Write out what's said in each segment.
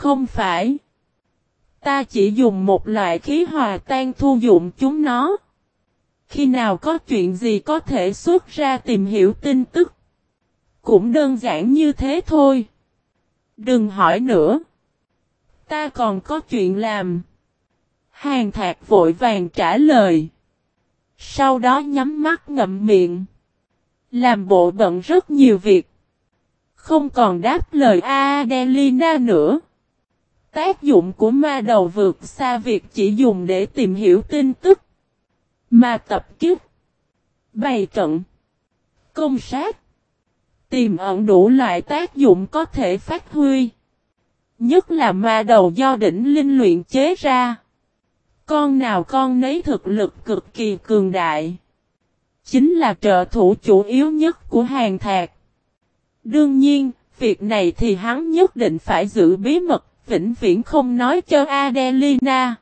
Không phải. Ta chỉ dùng một loại khí hòa tan thu dụng chúng nó. Khi nào có chuyện gì có thể xuất ra tìm hiểu tin tức. Cũng đơn giản như thế thôi. Đừng hỏi nữa. Ta còn có chuyện làm. Hàn Thạc vội vàng trả lời. Sau đó nhắm mắt ngậm miệng. Làm bộ bận rất nhiều việc. Không còn đáp lời Adelina nữa. Tác dụng của ma đầu vượt xa việc chỉ dùng để tìm hiểu tin tức. Mà tập kích. Bày trận. Công sát. Tiềm ẩn đủ loại tác dụng có thể phát huy. Nhất là ma đầu do đỉnh linh luyện chế ra. Con nào con nấy thực lực cực kỳ cường đại. Chính là trợ thủ chủ yếu nhất của Hàn Thạc. Đương nhiên, việc này thì hắn nhất định phải giữ bí mật, vĩnh viễn không nói cho Adelina.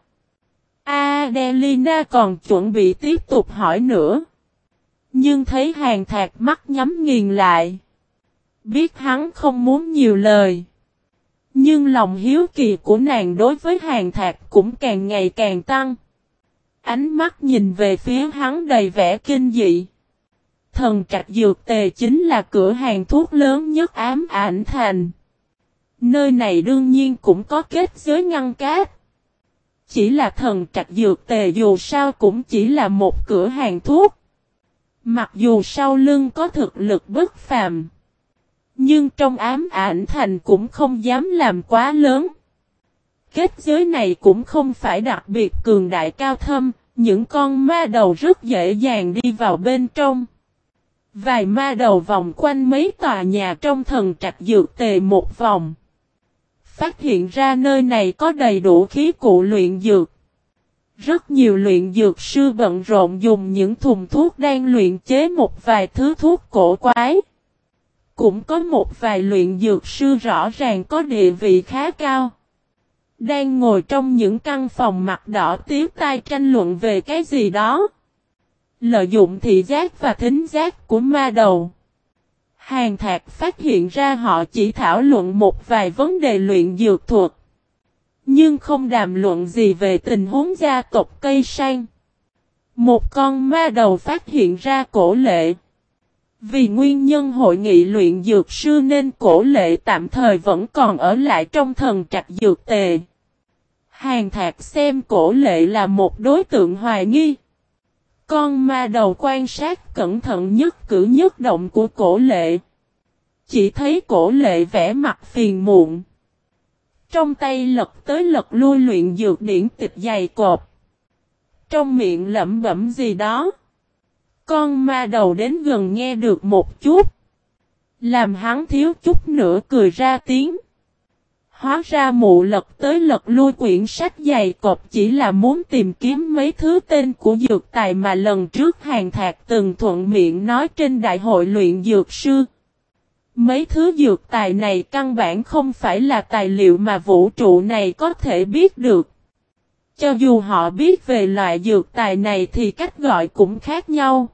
Adelina còn chuẩn bị tiếp tục hỏi nữa. Nhưng thấy Hàn Thạc mắt nhắm nghiền lại. Biết hắn không muốn nhiều lời. Nhưng lòng hiếu kỳ của nàng đối với Hàn Thạc cũng càng ngày càng tăng. Ánh mắt nhìn về phía hắn đầy vẻ kinh dị. Thần Trạch Dược Tề chính là cửa hàng thuốc lớn nhất Ám Ảnh Thành. Nơi này đương nhiên cũng có kết giới ngăn cát. Chỉ là Thần Trạch Dược Tề dù sao cũng chỉ là một cửa hàng thuốc. Mặc dù sau lưng có thực lực bất phàm. Nhưng trong Ám Ảnh Thành cũng không dám làm quá lớn. Kết giới này cũng không phải đặc biệt cường đại cao thâm. Những con ma đầu rất dễ dàng đi vào bên trong. Vài ma đầu vòng quanh mấy tòa nhà trong Thần Trạch Dược Tề một vòng. Phát hiện ra nơi này có đầy đủ khí cụ luyện dược. Rất nhiều luyện dược sư bận rộn dùng những thùng thuốc đang luyện chế một vài thứ thuốc cổ quái. Cũng có một vài luyện dược sư rõ ràng có địa vị khá cao. Đang ngồi trong những căn phòng mặt đỏ tía tai tranh luận về cái gì đó. Lợi dụng thị giác và thính giác của ma đầu. Hàn Thạc phát hiện ra họ chỉ thảo luận một vài vấn đề luyện dược thuật. Nhưng không đàm luận gì về tình huống gia tộc cây sang. Một con ma đầu phát hiện ra Cổ Lệ. Vì nguyên nhân hội nghị luyện dược sư nên Cổ Lệ tạm thời vẫn còn ở lại trong Thần Trạch Dược Tề. Hàn Thạc xem Cổ Lệ là một đối tượng hoài nghi. Con ma đầu quan sát cẩn thận nhất cử nhất động của Cổ Lệ. Chỉ thấy Cổ Lệ vẽ mặt phiền muộn. Trong tay lật tới lật lui luyện dược điển tịch dày cộp. Trong miệng lẩm bẩm gì đó. Con ma đầu đến gần nghe được một chút. Làm hắn thiếu chút nữa cười ra tiếng. Hóa ra mụ lật tới lật lui quyển sách dày cộp chỉ là muốn tìm kiếm mấy thứ tên của dược tài mà lần trước Hàn Thạc từng thuận miệng nói trên đại hội luyện dược sư. Mấy thứ dược tài này căn bản không phải là tài liệu mà vũ trụ này có thể biết được. Cho dù họ biết về loại dược tài này thì cách gọi cũng khác nhau.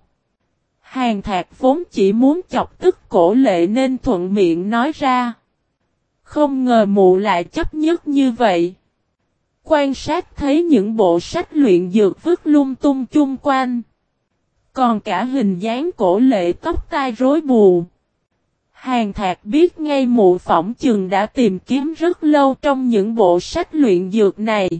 Hàn Thạc vốn chỉ muốn chọc tức Cổ Lệ nên thuận miệng nói ra. Không ngờ mụ lại chấp nhất như vậy. Quan sát thấy những bộ sách luyện dược vứt lung tung chung quanh. Còn cả hình dáng Cổ Lệ tóc tai rối bù. Hàn Thạc biết ngay mụ phỏng chừng đã tìm kiếm rất lâu trong những bộ sách luyện dược này.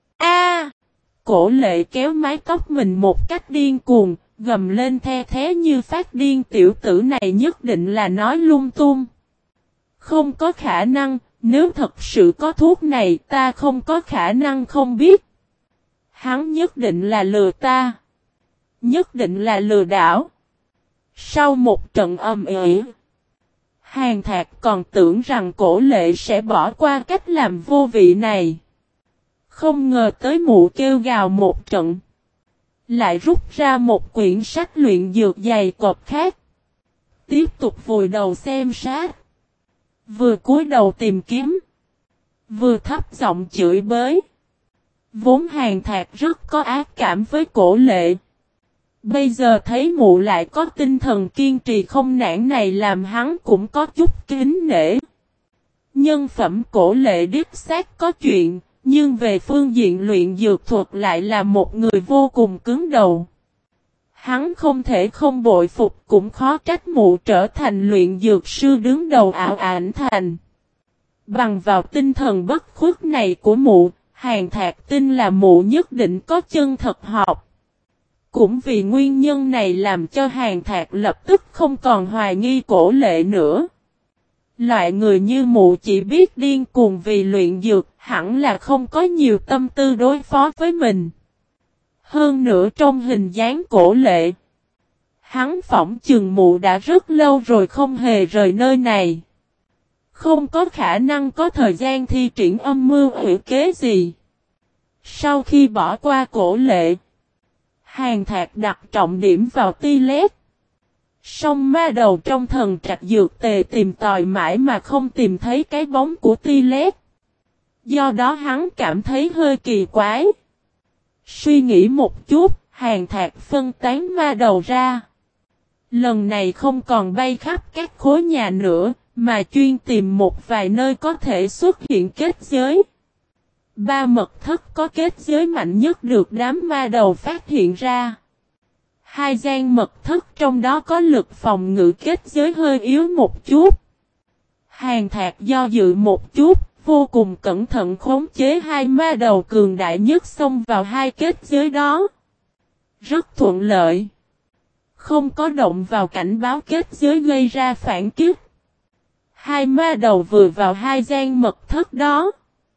Cổ Lệ kéo mái tóc mình một cách điên cuồng, gầm lên the thé như phát điên, tiểu tử này nhất định là nói lung tung. Không có khả năng, nếu thật sự có thuốc này ta không có khả năng không biết. Hắn nhất định là lừa ta. Nhất định là lừa đảo. Sau một trận ầm ĩ, Hàn Thạc còn tưởng rằng Cổ Lệ sẽ bỏ qua cách làm vô vị này. Không ngờ tới mụ kêu gào một trận. Lại rút ra một quyển sách luyện dược dày cộp khác. Tiếp tục vùi đầu xem sát. Vừa cúi đầu tìm kiếm. Vừa thấp giọng chửi bới. Vốn Hàn Thạc rất có ác cảm với Cổ Lệ. Bây giờ thấy mụ lại có tinh thần kiên trì không nản này làm hắn cũng có chút kính nể. Nhân phẩm Cổ Lệ đích xác có chuyện, nhưng về phương diện luyện dược thuật lại là một người vô cùng cứng đầu. Hắn không thể không bội phục, cũng khó trách mụ trở thành luyện dược sư đứng đầu ảo ảnh thành. Bằng vào tinh thần bất khuất này của mụ, Hàn Thạc tin là mụ nhất định có chân thật học. Cũng vì nguyên nhân này làm cho Hàn Thạc lập tức không còn hoài nghi Cổ Lệ nữa. Loại người như mụ chỉ biết điên cuồng vì luyện dược, hẳn là không có nhiều tâm tư đối phó với mình. Hơn nữa trong hình dáng Cổ Lệ, hắn phỏng chừng mụ đã rất lâu rồi không hề rời nơi này. Không có khả năng có thời gian thi triển âm mưu hủy kế gì. Sau khi bỏ qua Cổ Lệ, Hàn Thạc đặt trọng điểm vào Ti Lét. Song ma đầu trong thần trạch dược tề tìm tòi mãi mà không tìm thấy cái bóng của Ti Lét. Do đó hắn cảm thấy hơi kỳ quái. Suy nghĩ một chút, Hàn Thạc phân tán ma đầu ra. Lần này không còn bay khắp các khối nhà nữa, mà chuyên tìm một vài nơi có thể xuất hiện kết giới. 3 mật thất có kết giới mạnh nhất được đám ma đầu phát hiện ra. 2 gian mật thất trong đó có lực phòng ngự kết giới hơi yếu một chút. Hàn Thạc do dự một chút, vô cùng cẩn thận khống chế 2 ma đầu cường đại nhất xông vào 2 kết giới đó. Rất thuận lợi. Không có động vào cảnh báo kết giới gây ra phản kích. 2 ma đầu vừa vào 2 gian mật thất đó.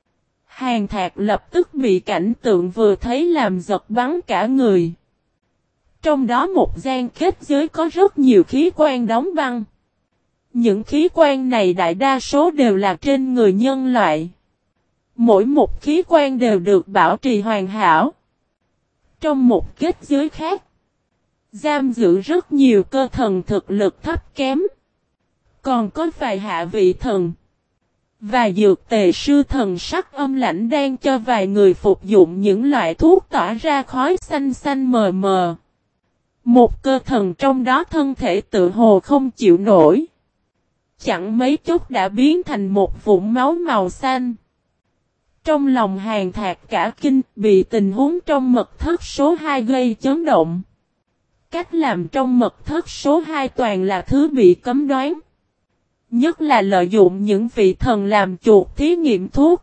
Hàn Thạc lập tức bị cảnh tượng vừa thấy làm giật bắn cả người. Trong đó một gian kết giới có rất nhiều khí quan đóng băng. Những khí quan này đại đa số đều là trên người nhân loại. Mỗi một khí quan đều được bảo trì hoàn hảo. Trong một kết giới khác, giam giữ rất nhiều cơ thần thực lực thấp kém. Còn có vài hạ vị thần và dược tề sư thần sắc âm lãnh đang cho vài người phục dụng những loại thuốc tỏa ra khói xanh xanh mờ mờ. Một cơ thần trong đó thân thể tự hồ không chịu nổi. Chẳng mấy chốc đã biến thành một vũng máu màu xanh. Trong lòng Hàn Thạc cả kinh, bị tình huống trong mật thất số 2 gây chấn động. Cách làm trong mật thất số 2 toàn là thứ bị cấm đoán. Nhất là lợi dụng những vị thần làm chuột thí nghiệm thuốc.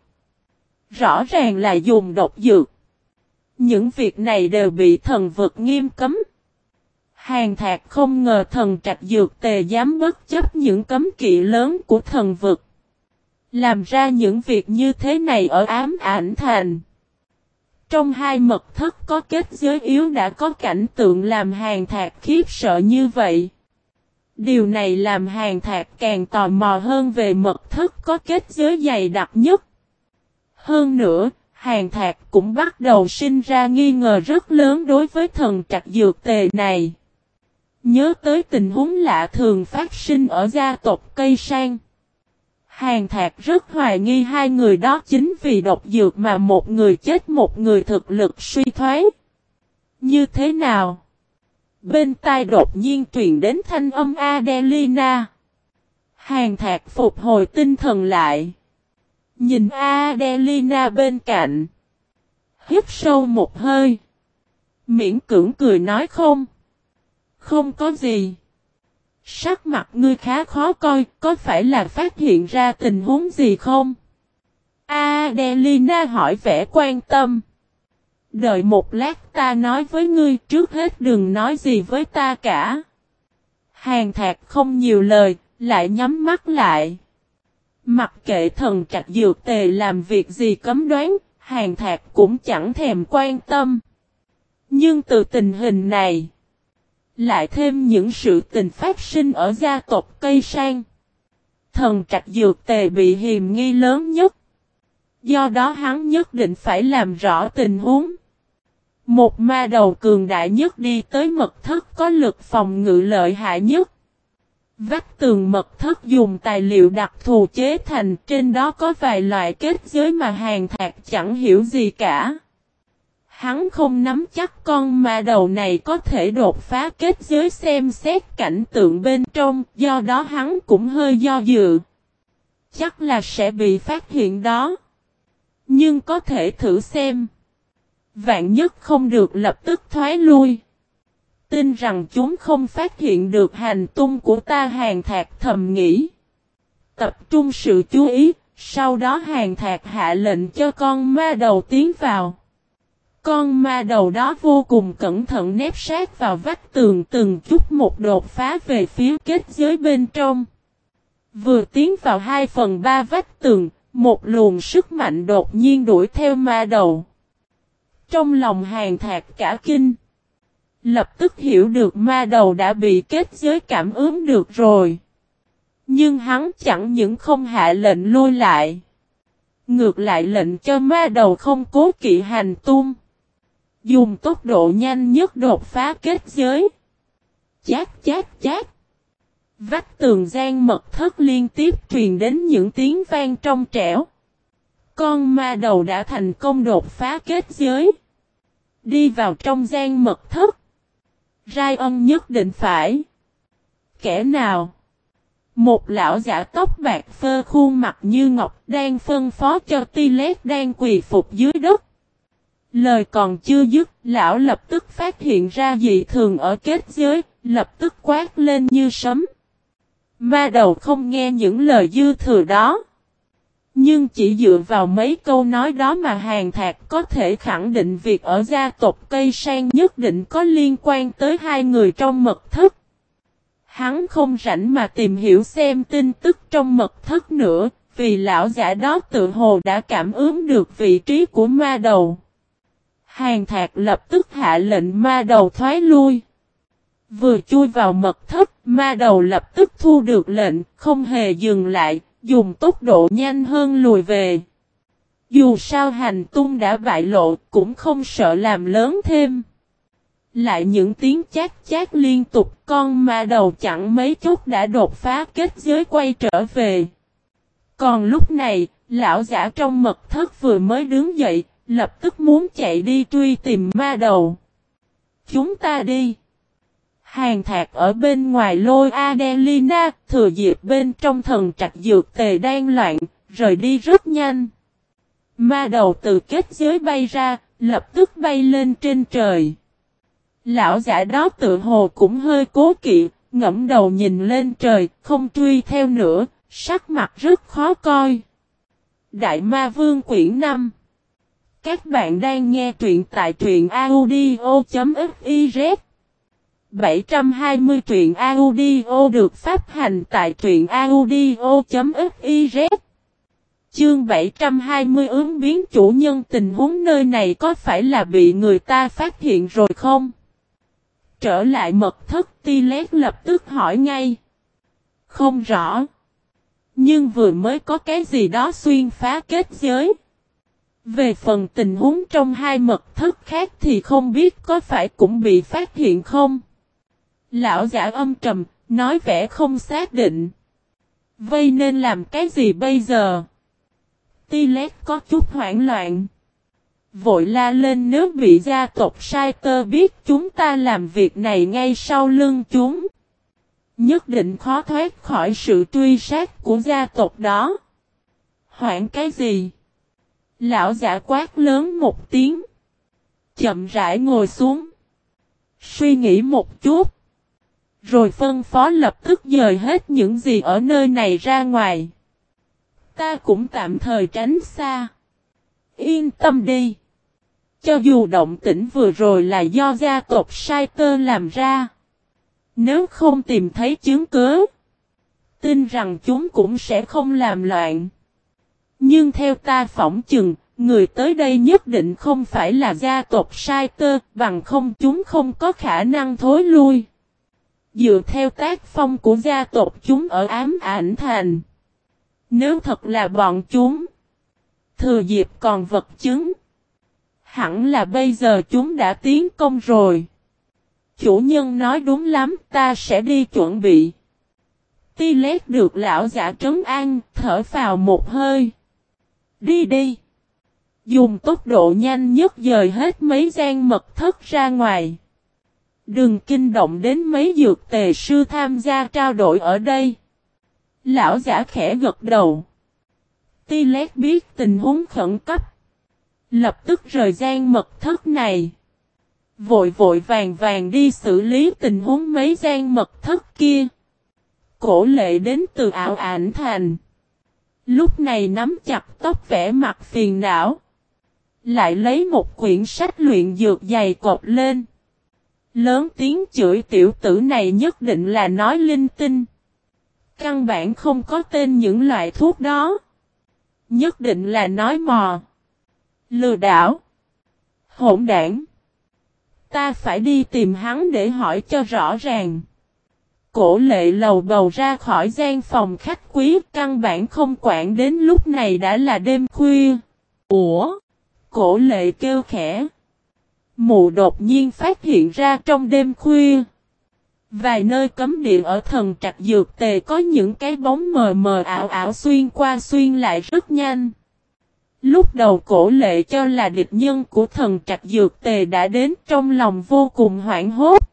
Rõ ràng là dùng độc dược. Những việc này đều bị thần vực nghiêm cấm. Hàn Thạc không ngờ thần trạch dược tề dám bất chấp những cấm kỵ lớn của thần vực. Làm ra những việc như thế này ở ám ảnh thành. Trong 2 mật thất có kết giới yếu đã có cảnh tượng làm Hàn Thạc khiếp sợ như vậy. Điều này làm Hàn Thạc càng tò mò hơn về mật thất có kết giới dày đặc nhất. Hơn nữa, Hàn Thạc cũng bắt đầu sinh ra nghi ngờ rất lớn đối với thần trạch dược tề này. Nhớ tới tình huống lạ thường phát sinh ở gia tộc Cây Sang. Hàn Thạc rất hoài nghi 2 người đó chính vì độc dược mà một người chết một người thực lực suy thoái. Như thế nào? Bên tai đột nhiên truyền đến thanh âm Adelina. Hàn Thạc phục hồi tinh thần lại. Nhìn Adelina bên cạnh. Hít sâu một hơi. Miễn cưỡng cười nói không. Không có gì. Sắc mặt ngươi khá khó coi, có phải là phát hiện ra tình huống gì không? Adelina hỏi vẻ quan tâm. Đợi một lát ta nói với ngươi, trước hết đừng nói gì với ta cả. Hàn Thạc không nhiều lời, lại nhắm mắt lại. Mặc kệ thần trạch dược tề làm việc gì cấm đoán, Hàn Thạc cũng chẳng thèm quan tâm. Nhưng từ tình hình này, lại thêm những sự tình phát sinh ở gia tộc Cây Sang, thần trạch dược tề bị hiềm nghi lớn nhất. Do đó hắn nhất định phải làm rõ tình huống. Một ma đầu cường đại nhất đi tới mật thất có lực phòng ngự lợi hại nhất. Vách tường mật thất dùng tài liệu đặc thù chế thành, trên đó có vài loại kết giới mà Hàn Thạc chẳng hiểu gì cả. Hắn không nắm chắc con ma đầu này có thể đột phá kết giới xem xét cảnh tượng bên trong, do đó hắn cũng hơi do dự. chắc là sẽ bị phát hiện đó. Nhưng có thể thử xem. Vạn nhất không được lập tức thoái lui. Tin rằng chúng không phát hiện được hành tung của ta, Hàn Thạc thầm nghĩ. Tập trung sự chú ý, sau đó Hàn Thạc hạ lệnh cho con ma đầu tiến vào. Con ma đầu đó vô cùng cẩn thận nép sát vào vách tường, từng chút một đột phá về phía kết giới bên trong. Vừa tiến vào 2/3 vách tường, một luồng sức mạnh đột nhiên đuổi theo ma đầu. Trong lòng Hàn Thạc cả kinh. Lập tức hiểu được ma đầu đã bị kết giới cảm ứng được rồi. Nhưng hắn chẳng những không hạ lệnh lui lại. Ngược lại lệnh cho ma đầu không cố kỵ hành tung. Dùng tốc độ nhanh nhất đột phá kết giới. Chát chát chát. Vách tường gian mật thất liên tiếp truyền đến những tiếng vang trong trẻo. Con ma đầu đã thành công đột phá kết giới. Đi vào trong gian mật thất. Ryan nhất định phải. Kẻ nào? Một lão giả tóc bạc phơ khuôn mặt như ngọc đang phân phó cho Tilet đang quỳ phục dưới đất. Lời còn chưa dứt, lão lập tức phát hiện ra dị thường ở kết giới, lập tức quát lên như sấm. Ma đầu không nghe những lời dư thừa đó. Nhưng chỉ dựa vào mấy câu nói đó mà Hàn Thạc có thể khẳng định việc ở gia tộc Cây Sang nhất định có liên quan tới hai người trong mật thất. Hắn không rảnh mà tìm hiểu xem tin tức trong mật thất nữa, vì lão giả đó tự hồ đã cảm ứng được vị trí của ma đầu. Hàn Thạc lập tức hạ lệnh ma đầu thoái lui. Vừa chui vào mật thất, ma đầu lập tức thu được lệnh, không hề dừng lại, dùng tốc độ nhanh hơn lùi về. Dù sao hành tung đã bại lộ, cũng không sợ làm lớn thêm. Lại những tiếng chát chát liên tục, con ma đầu chẳng mấy chốc đã đột phá kết giới quay trở về. Còn lúc này, lão giả trong mật thất vừa mới đứng dậy, lập tức muốn chạy đi truy tìm ma đầu. Chúng ta đi. Hàn Thạc ở bên ngoài lôi Adelina, thừa dịp bên trong thần trạch dược tề đang loạn, rời đi rất nhanh. Ma đầu từ kết giới bay ra, lập tức bay lên trên trời. Lão giả đó tự hồ cũng hơi cố kỵ, ngẫm đầu nhìn lên trời, không truy theo nữa, sắc mặt rất khó coi. Đại Ma Vương quyển 5. Các bạn đang nghe truyện tại truyện audio.fiz. 720 truyện audio được phát hành tại truyện audio.fiz. Chương 720 ứng biến chủ nhân, tình huống nơi này có phải là bị người ta phát hiện rồi không? Trở lại mật thất, Tilet lập tức hỏi ngay. Không rõ. Nhưng vừa mới có cái gì đó xuyên phá kết giới. Về phần tình huống trong hai mật thất khác thì không biết có phải cũng bị phát hiện không? Lão giả âm trầm, nói vẻ không xác định. Vậy nên làm cái gì bây giờ? Tilet có chút hoảng loạn. Vội la lên, nếu bị gia tộc Saiter biết chúng ta làm việc này ngay sau lưng chúng. Nhất định khó thoát khỏi sự truy sát của gia tộc đó. Hoảng cái gì? Lão giả quát lớn một tiếng. Chậm rãi ngồi xuống. Suy nghĩ một chút. Rồi phân phó lập tức dời hết những gì ở nơi này ra ngoài. Ta cũng tạm thời tránh xa. Yên tâm đi. Cho dù động tĩnh vừa rồi là do gia tộc Saiter làm ra. Nếu không tìm thấy chứng cứ, tin rằng chúng cũng sẽ không làm loạn. Nhưng theo ta phỏng chừng, người tới đây nhất định không phải là gia tộc Saiter, bằng không chúng không có khả năng thối lui. Dựa theo tác phong của gia tộc chúng ở Ám Ảnh Thành, nếu thật là bọn chúng, thừa dịp còn vật chứng, hẳn là bây giờ chúng đã tiến công rồi. Chủ nhân nói đúng lắm, ta sẽ đi chuẩn bị. Tilet được lão giả trấn an, thở phào một hơi. Đi đi. Dùng tốc độ nhanh nhất dời hết mấy gian mật thất ra ngoài. Đừng kinh động đến mấy dược tề sư tham gia trao đổi ở đây. Lão giả khẽ gật đầu. Tilet biết tình huống khẩn cấp. Lập tức rời gian mật thất này. Vội vội vàng vàng đi xử lý tình huống mấy gian mật thất kia. Cổ Lệ đến từ Ảo Ảnh Thành. Lúc này nắm chặt tóc vẻ mặt phiền não. Lại lấy một quyển sách luyện dược dày cộp lên. Lớn tiếng chửi tiểu tử này nhất định là nói linh tinh. Căn bản không có tên những loại thuốc đó. Nhất định là nói mò. Lừa đảo. Hỗn đảng. Ta phải đi tìm hắn để hỏi cho rõ ràng. Cổ Lệ lầu bầu ra khỏi gian phòng khách quý, căn bản không quản đến lúc này đã là đêm khuya. Ủa? Cổ Lệ kêu khẽ. Mụ đột nhiên phát hiện ra trong đêm khuya. Vài nơi cấm địa ở Thần Trạch Dược Tề có những cái bóng mờ mờ ảo ảo xuyên qua xuyên lại rất nhanh. Lúc đầu Cổ Lệ cho là địch nhân của Thần Trạch Dược Tề đã đến, trong lòng vô cùng hoảng hốt.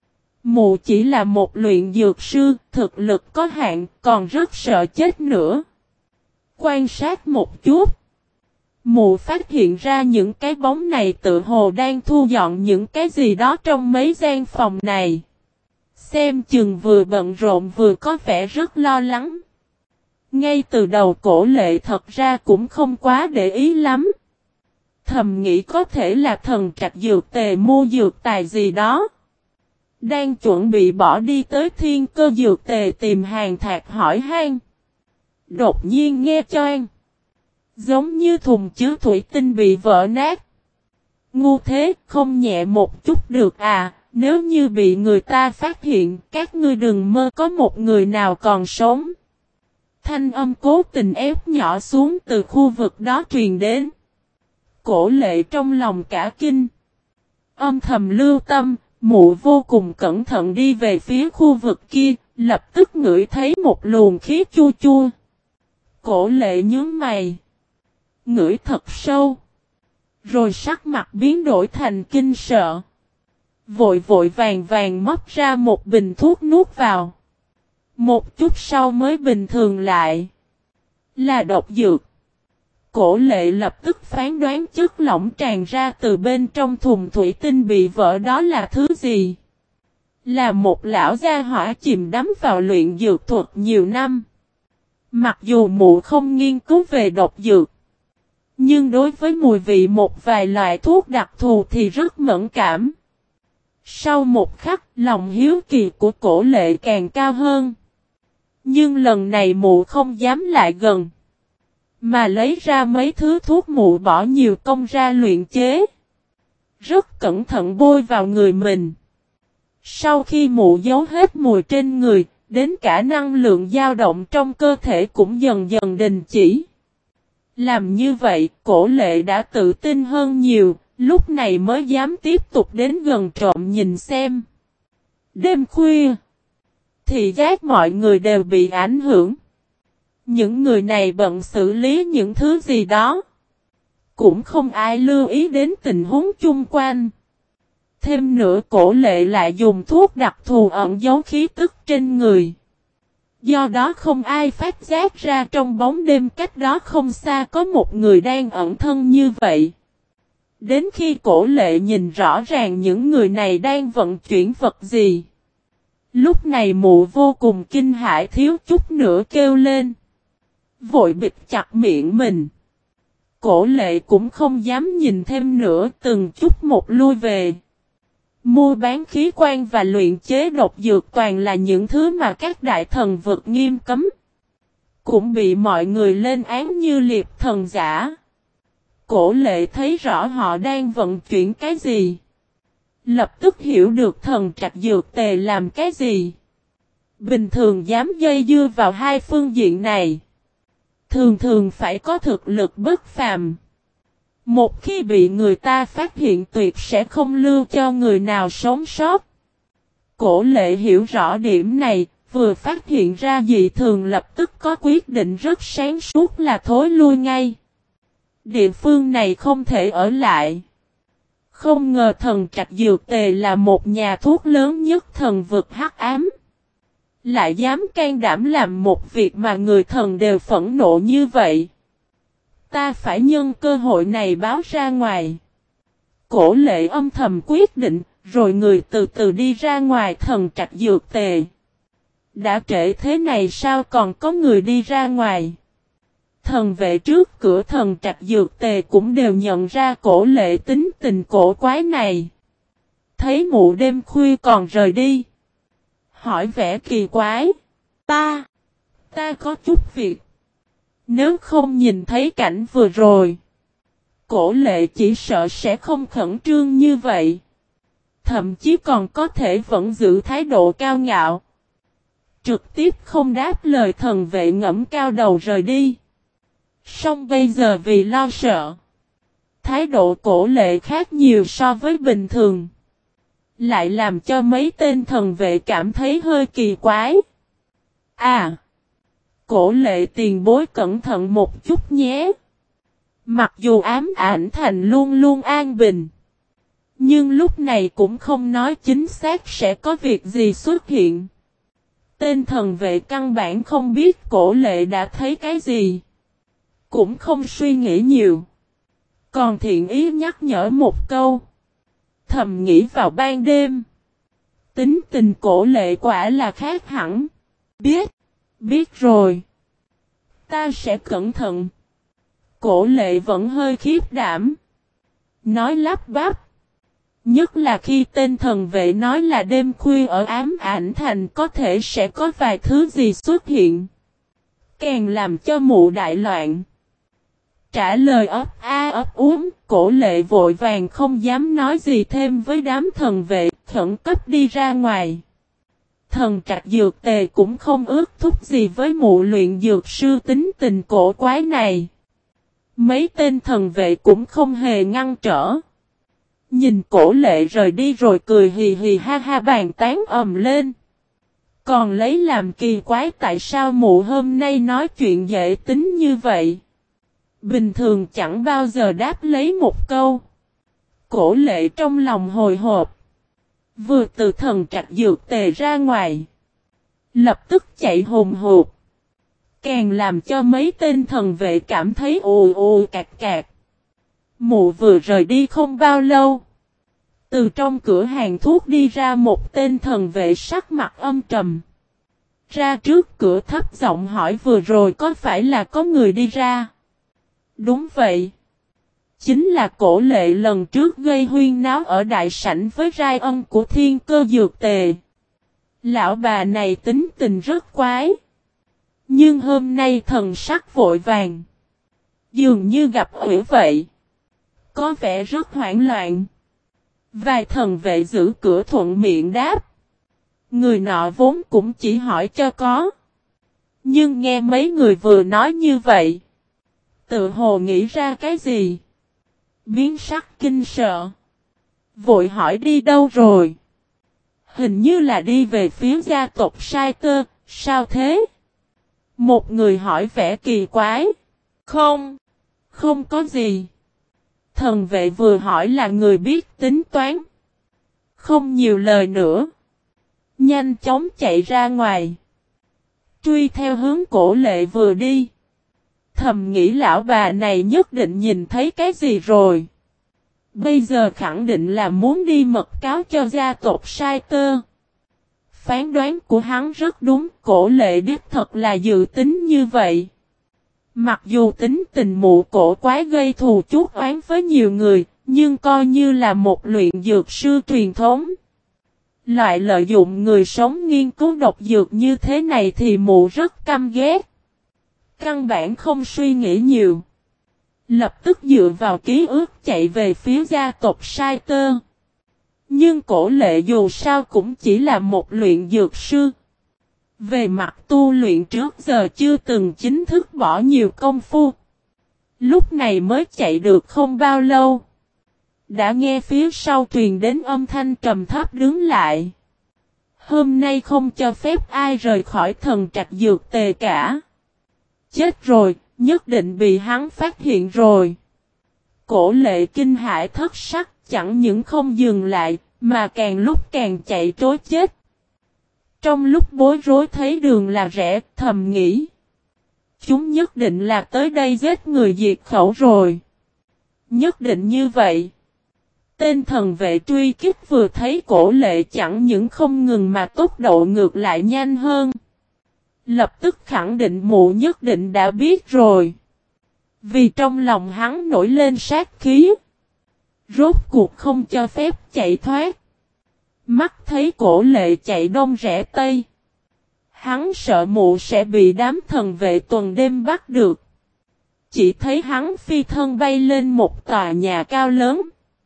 Mụ chỉ là một luyện dược sư, thực lực có hạn, còn rất sợ chết nữa. Quan sát một chút. Mụ phát hiện ra những cái bóng này tự hồ đang thu dọn những cái gì đó trong mấy gian phòng này. Xem chừng vừa bận rộn vừa có vẻ rất lo lắng. Ngay từ đầu Cổ Lệ thật ra cũng không quá để ý lắm. Thầm nghĩ có thể là Thần Trạch Dược Tề mua dược tài gì đó. Đang chuẩn bị bỏ đi tới Thiên Cơ Dược Tề tìm Hàn Thạc hỏi han. Đột nhiên nghe choang. Giống như thùng chứa thủy tinh bị vỡ nát. Ngu thế, không nhẹ một chút được à, nếu như bị người ta phát hiện, các ngươi đừng mơ có một người nào còn sống. Thanh âm cố tình ép nhỏ xuống từ khu vực đó truyền đến. Cổ Lệ trong lòng cả kinh. Âm thầm lưu tâm, mụ vô cùng cẩn thận đi về phía khu vực kia, lập tức ngửi thấy một luồng khí chua chua. Cổ Lệ nhướng mày. Ngửi thật sâu. Rồi sắc mặt biến đổi thành kinh sợ. Vội vội vàng vàng móc ra một bình thuốc nuốt vào. Một chút sau mới bình thường lại. Là độc dược. Cổ Lệ lập tức phán đoán chất lỏng tràn ra từ bên trong thùng thủy tinh bị vỡ đó là thứ gì. Là một lão gia hỏa chìm đắm vào luyện dược thuật nhiều năm. Mặc dù mụ không nghiên cứu về độc dược. Nhưng đối với mùi vị một vài loại thuốc đặc thù thì rất mẫn cảm. Sau một khắc, lòng hiếu kỳ của Cổ Lệ càng cao hơn. Nhưng lần này mụ không dám lại gần. Mà lấy ra mấy thứ thuốc mụ bỏ nhiều công ra luyện chế. Rất cẩn thận bôi vào người mình. Sau khi mụ giấu hết mùi trên người, đến cả năng lượng dao động trong cơ thể cũng dần dần đình chỉ. Làm như vậy, Cổ Lệ đã tự tin hơn nhiều, lúc này mới dám tiếp tục đến gần trộm nhìn xem. Đêm khuya, thị giác mọi người đều bị ảnh hưởng. Những người này bận xử lý những thứ gì đó. Cũng không ai lưu ý đến tình huống chung quanh. Thêm nữa Cổ Lệ lại dùng thuốc đặc thù ẩn giấu khí tức trên người. Do đó không ai phát giác ra trong bóng đêm cách đó không xa có một người đang ẩn thân như vậy. Đến khi Cổ Lệ nhìn rõ ràng những người này đang vận chuyển vật gì. Lúc này mụ vô cùng kinh hãi thiếu chút nữa kêu lên. Vội bịt chặt miệng mình. Cổ Lệ cũng không dám nhìn thêm nữa từng chút một lui về. Mua bán khí quan và luyện chế độc dược toàn là những thứ mà các đại thần vực nghiêm cấm. Cũng bị mọi người lên án như liệp thần giả. Cổ Lệ thấy rõ họ đang vận chuyển cái gì. Lập tức hiểu được Thần Trạch Dược Tề làm cái gì. Bình thường dám dây dưa vào hai phương diện này. Thường thường phải có thực lực bất phàm. Một khi bị người ta phát hiện tuyệt sẽ không lưu cho người nào sống sót. Cổ Lệ hiểu rõ điểm này, vừa phát hiện ra dị thường lập tức có quyết định rất sáng suốt là thối lui ngay. Địa phương này không thể ở lại. Không ngờ Thần Trạch Dược Tề là một nhà thuốc lớn nhất thần vực hắc ám. Lại dám can đảm làm một việc mà người thần đều phẫn nộ như vậy. Ta phải nhân cơ hội này báo ra ngoài. Cổ Lệ âm thầm quyết định, rồi người từ từ đi ra ngoài thần trạch dược tề. Đã trễ thế này sao còn có người đi ra ngoài? Thần vệ trước cửa thần trạch dược tề cũng đều nhận ra Cổ Lệ tính tình cổ quái này. Thấy mụ đêm khuya còn rời đi. Hỏi vẻ kỳ quái. Ta có chút việc. Nếu không nhìn thấy cảnh vừa rồi, Cổ Lệ chỉ sợ sẽ không khẩn trương như vậy. Thậm chí còn có thể vẫn giữ thái độ cao ngạo. Trực tiếp không đáp lời thần vệ ngẫm cao đầu rời đi. Song bây giờ vì lo sợ, thái độ Cổ Lệ khác nhiều so với bình thường. Lại làm cho mấy tên thần vệ cảm thấy hơi kỳ quái. À! Cổ Lệ tiền bối cẩn thận một chút nhé. Mặc dù ám ảnh thành luôn luôn an bình, nhưng lúc này cũng không nói chính xác sẽ có việc gì xuất hiện. Tên thần vệ căn bản không biết Cổ Lệ đã thấy cái gì. Cũng không suy nghĩ nhiều. Còn thiện ý nhắc nhở một câu. Thầm nghĩ vào ban đêm. Tính tình Cổ Lệ quả là khác hẳn. Biết rồi. Ta sẽ cẩn thận. Cổ Lệ vẫn hơi khiếp đảm. Nói lắp bắp. Nhất là khi tên thần vệ nói là đêm khuya ở ám ảnh thành có thể sẽ có vài thứ gì xuất hiện. Càng làm cho mụ đại loạn. Trả lời ấp a ấp úng, Cổ Lệ vội vàng không dám nói gì thêm với đám thần vệ, khẩn cấp đi ra ngoài. Thần trạch dược tề cũng không ước thúc gì với mụ luyện dược sư tính tình cổ quái này. Mấy tên thần vệ cũng không hề ngăn trở. Nhìn Cổ Lệ rời đi rồi cười hì hì ha ha bàn tán ầm lên. Còn lấy làm kỳ quái tại sao mụ hôm nay nói chuyện dễ tính như vậy. Bình thường chẳng bao giờ đáp lấy một câu. Cổ Lệ trong lòng hồi hộp. Vừa từ thần trạch dược tề ra ngoài. Lập tức chạy hùng hụt. Càng làm cho mấy tên thần vệ cảm thấy ù ù cạc cạc. Mụ vừa rời đi không bao lâu. Từ trong cửa hàng thuốc đi ra một tên thần vệ sắc mặt âm trầm. Ra trước cửa thấp giọng hỏi vừa rồi có phải là có người đi ra? Đúng vậy. Chính là Cổ Lệ lần trước gây huyên náo ở đại sảnh với giai ân của Thiên Cơ Dược Tề. Lão bà này tính tình rất quái. Nhưng hôm nay thần sắc vội vàng. Dường như gặp ủy vậy. Có vẻ rất hoảng loạn. Vài thần vệ giữ cửa thuận miệng đáp. Người nọ vốn cũng chỉ hỏi cho có. Nhưng nghe mấy người vừa nói như vậy. Tự hồ nghĩ ra cái gì? Biến sắc kinh sợ. Vội hỏi đi đâu rồi? Hình như là đi về phía gia tộc Sai Tơ, sao thế? Một người hỏi vẻ kỳ quái. Không có gì. Thần vệ vừa hỏi là người biết tính toán. Không nhiều lời nữa. Nhanh chóng chạy ra ngoài. Truy theo hướng Cổ Lệ vừa đi. Thầm nghĩ lão bà này nhất định nhìn thấy cái gì rồi. Bây giờ khẳng định là muốn đi mật cáo cho gia tộc Sai Tơ. Phán đoán của hắn rất đúng, Cổ Lệ đích thật là dự tính như vậy. Mặc dù tính tình mụ cổ quái gây thù chuốc oán với nhiều người, nhưng coi như là một luyện dược sư truyền thống. Loại lợi dụng người sống nghiên cứu độc dược như thế này thì mụ rất căm ghét. Căn bản không suy nghĩ nhiều. Lập tức dựa vào ký ức chạy về phía gia tộc Sai Tơ. Nhưng Cổ Lệ dù sao cũng chỉ là một luyện dược sư. Về mặt tu luyện trước giờ chưa từng chính thức bỏ nhiều công phu. Lúc này mới chạy được không bao lâu. Đã nghe phía sau truyền đến âm thanh trầm thấp đứng lại. Hôm nay không cho phép ai rời khỏi thần trạch dược tề cả. Chết rồi, nhất định bị hắn phát hiện rồi. Cổ Lệ kinh hãi thất sắc, chẳng những không dừng lại, mà càng lúc càng chạy trối chết. Trong lúc bối rối thấy đường là rẽ, thầm nghĩ. Chúng nhất định là tới đây giết người diệt khẩu rồi. Nhất định như vậy. Tên thần vệ truy kích vừa thấy Cổ Lệ chẳng những không ngừng mà tốc độ ngược lại nhanh hơn. Lập tức khẳng định mụ nhất định đã biết rồi. Vì trong lòng hắn nổi lên sát khí. Rốt cuộc không cho phép chạy thoát. Mắt thấy Cổ Lệ chạy đông rẽ tây. Hắn sợ mụ sẽ bị đám thần vệ tuần đêm bắt được. Chỉ thấy hắn phi thân bay lên một tòa nhà cao lớn.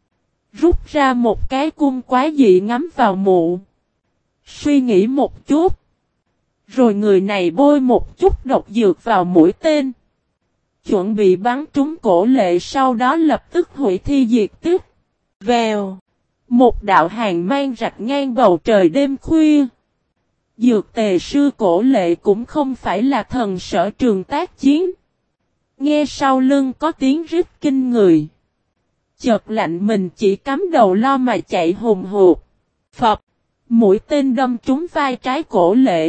Rút ra một cái cung quái dị ngắm vào mụ. Suy nghĩ một chút. Rồi người này bôi một chút độc dược vào mũi tên. Chuẩn bị bắn trúng Cổ Lệ, sau đó lập tức hủy thi diệt tích. Vèo. Một đạo hàn mang rạch ngang bầu trời đêm khuya. Dược tề sư Cổ Lệ cũng không phải là thần sở trường tác chiến. Nghe sau lưng có tiếng rít kinh người. Chợt lạnh mình chỉ cắm đầu lo mà chạy hùng hụt. Phập. Mũi tên đâm trúng vai trái Cổ Lệ.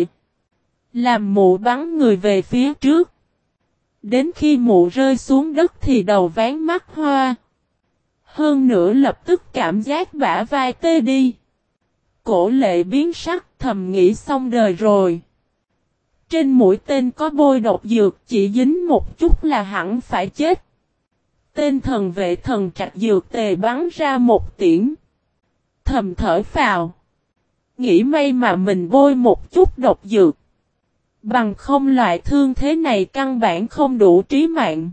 Làm mụ bắn người về phía trước. Đến khi mụ rơi xuống đất thì đầu ván mắt hoa. Hơn nữa lập tức cảm giác bả vai tê đi. Cổ Lệ biến sắc, thầm nghĩ xong đời rồi. Trên mũi tên có bôi độc dược, chỉ dính một chút là hẳn phải chết. Tên thần vệ thần trạch dược tề bắn ra một tiễn. Thầm thở phào. Nghĩ may mà mình bôi một chút độc dược. Bằng không loại thương thế này căn bản không đủ trí mạng.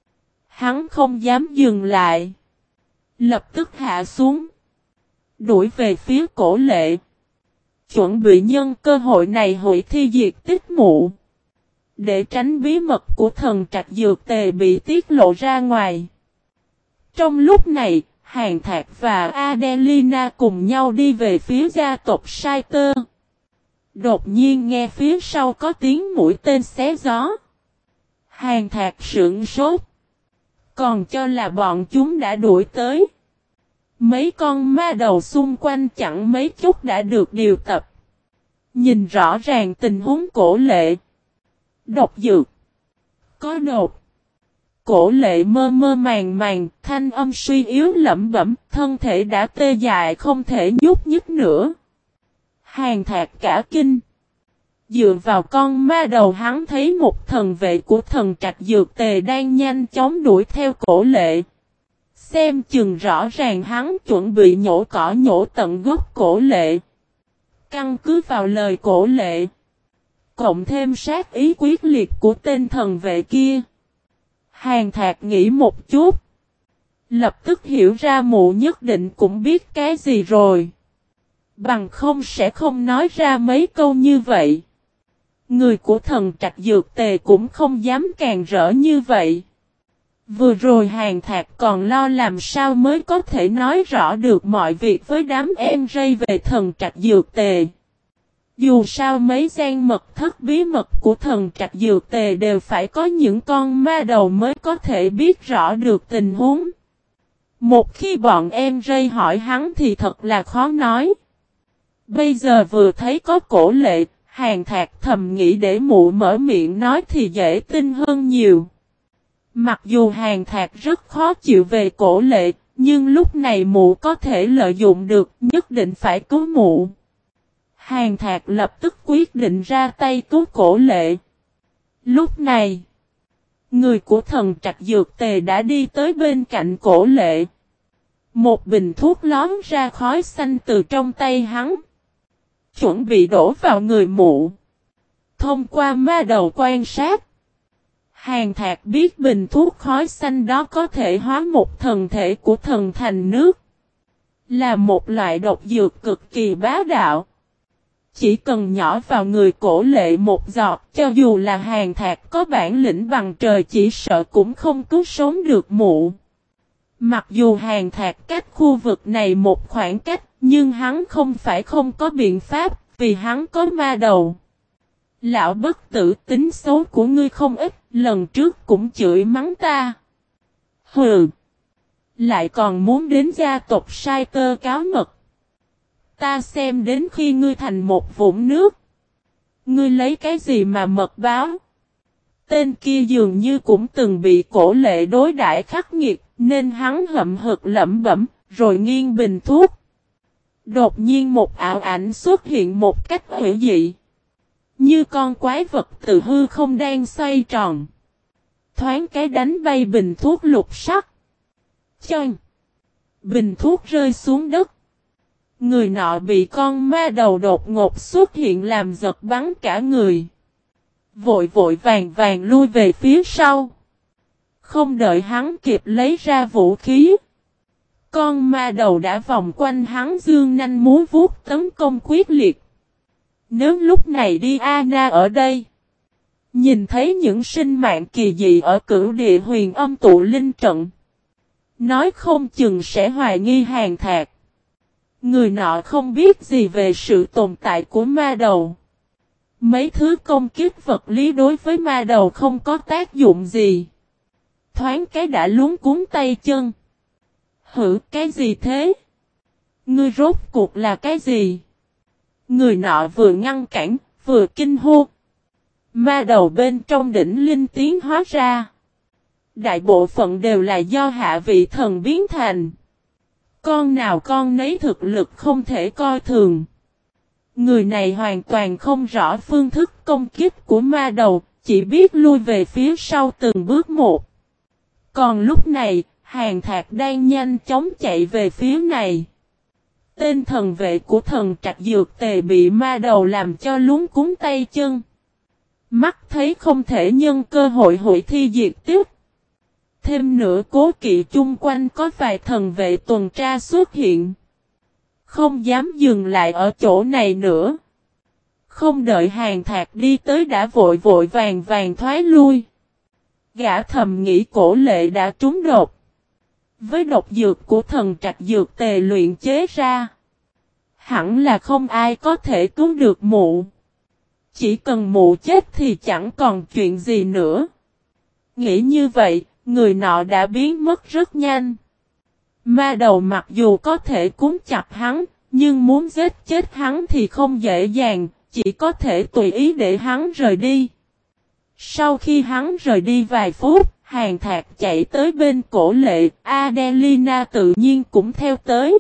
Hắn không dám dừng lại. Lập tức hạ xuống. Đuổi về phía Cổ Lệ. Chuẩn bị nhân cơ hội này hủy thi diệt tích mụ. Để tránh bí mật của thần trạch dược tề bị tiết lộ ra ngoài. Trong lúc này, Hàn Thạc và Adelina cùng nhau đi về phía gia tộc Saiter. Đột nhiên nghe phía sau có tiếng mũi tên xé gió. Hàn Thạc sững sốt. Còn cho là bọn chúng đã đuổi tới. Mấy con ma đầu xung quanh chẳng mấy chút đã được điều tập. Nhìn rõ ràng tình huống Cổ Lệ. Độc dược. Có độc. Cổ Lệ mơ mơ màng màng, thanh âm suy yếu lẩm bẩm, thân thể đã tê dại không thể nhúc nhích nữa. Hàn Thạc cả kinh. Dựa vào con ma đầu hắn thấy một thần vệ của thần trạch dược tề đang nhanh chóng đuổi theo Cổ Lệ. Xem chừng rõ ràng hắn chuẩn bị nhổ cỏ nhổ tận gốc Cổ Lệ. Căn cứ vào lời Cổ Lệ. Cộng thêm sát ý quyết liệt của tên thần vệ kia. Hàn Thạc nghĩ một chút. Lập tức hiểu ra mụ nhất định cũng biết cái gì rồi. Bằng không sẽ không nói ra mấy câu như vậy. Người của thần trạch dược tề cũng không dám càng rỡ như vậy. Vừa rồi Hàn Thạc còn lo làm sao mới có thể nói rõ được mọi việc với đám em rây về thần trạch dược tề. Dù sao mấy gian mật thất bí mật của thần trạch dược tề đều phải có những con ma đầu mới có thể biết rõ được tình huống. Một khi bọn em rây hỏi hắn thì thật là khó nói. Bây giờ vừa thấy có Cổ Lệ, Hàn Thạc thầm nghĩ để mụ mở miệng nói thì dễ tin hơn nhiều. Mặc dù Hàn Thạc rất khó chịu về Cổ Lệ, nhưng lúc này mụ có thể lợi dụng được, nhất định phải cứu mụ. Hàn Thạc lập tức quyết định ra tay cứu Cổ Lệ. Lúc này, người của thần trạch dược tề đã đi tới bên cạnh Cổ Lệ. Một bình thuốc lón ra khói xanh từ trong tay hắn. Chuẩn bị đổ vào người mụ. Thông qua ma đầu quan sát. Hàn Thạc biết bình thuốc khói xanh đó có thể hóa một thần thể của thần thành nước. Là một loại độc dược cực kỳ bá đạo. Chỉ cần nhỏ vào người Cổ Lệ một giọt, cho dù là Hàn Thạc có bản lĩnh bằng trời chỉ sợ cũng không cứu sống được mụ. Mặc dù Hàn Thạc cách khu vực này một khoảng cách, nhưng hắn không phải không có biện pháp, vì hắn có ma đầu. Lão bất tử, tính xấu của ngươi không ít, lần trước cũng chửi mắng ta. Hừ! Lại còn muốn đến gia tộc Saiter cáo mật. Ta xem đến khi ngươi thành một vũng nước. Ngươi lấy cái gì mà mật báo? Tên kia dường như cũng từng bị Cổ Lệ đối đãi khắc nghiệt, nên hắn hậm hực lẩm bẩm, rồi nghiêng bình thuốc. Đột nhiên một ảo ảnh xuất hiện một cách hủy dị. Như con quái vật từ hư không đang xoay tròn. Thoáng cái đánh bay bình thuốc lục sắc. Choang! Bình thuốc rơi xuống đất. Người nọ bị con ma đầu đột ngột xuất hiện làm giật bắn cả người. Vội vội vàng vàng lui về phía sau. Không đợi hắn kịp lấy ra vũ khí. Con ma đầu đã vòng quanh hắn dương nanh múa vuốt tấn công quyết liệt. Nếu lúc này đi Anna ở đây. Nhìn thấy những sinh mạng kỳ dị ở cửu địa huyền âm tụ linh trận. Nói không chừng sẽ hoài nghi Hàn Thạc. Người nọ không biết gì về sự tồn tại của ma đầu. Mấy thứ công kích vật lý đối với ma đầu không có tác dụng gì. Thoáng cái đã luống cuốn tay chân. Hử, cái gì thế? Ngươi rốt cuộc là cái gì? Người nọ vừa ngăn cản, vừa kinh hô. Ma đầu bên trong đỉnh linh tiến hóa ra. Đại bộ phận đều là do hạ vị thần biến thành. Con nào con nấy thực lực không thể coi thường. Người này hoàn toàn không rõ phương thức công kích của ma đầu, chỉ biết lui về phía sau từng bước một. Còn lúc này, Hàn Thạc đang nhanh chóng chạy về phía này. Tên thần vệ của thần trạch dược tề bị ma đầu làm cho luống cuống tay chân. Mắt thấy không thể nhân cơ hội hủy thi diệt tiếp. Thêm nữa cố kỵ chung quanh có vài thần vệ tuần tra xuất hiện. Không dám dừng lại ở chỗ này nữa. Không đợi Hàn Thạc đi tới đã vội vội vàng vàng thoái lui. Gã thầm nghĩ Cổ Lệ đã trúng độc. Với độc dược của thần trạch dược tề luyện chế ra. Hẳn là không ai có thể cứu được mụ. Chỉ cần mụ chết thì chẳng còn chuyện gì nữa. Nghĩ như vậy, người nọ đã biến mất rất nhanh. Ma đầu mặc dù có thể cúm chặt hắn, nhưng muốn giết chết hắn thì không dễ dàng, chỉ có thể tùy ý để hắn rời đi. Sau khi hắn rời đi vài phút, Hàn Thạc chạy tới bên Cổ Lệ, Adelina tự nhiên cũng theo tới.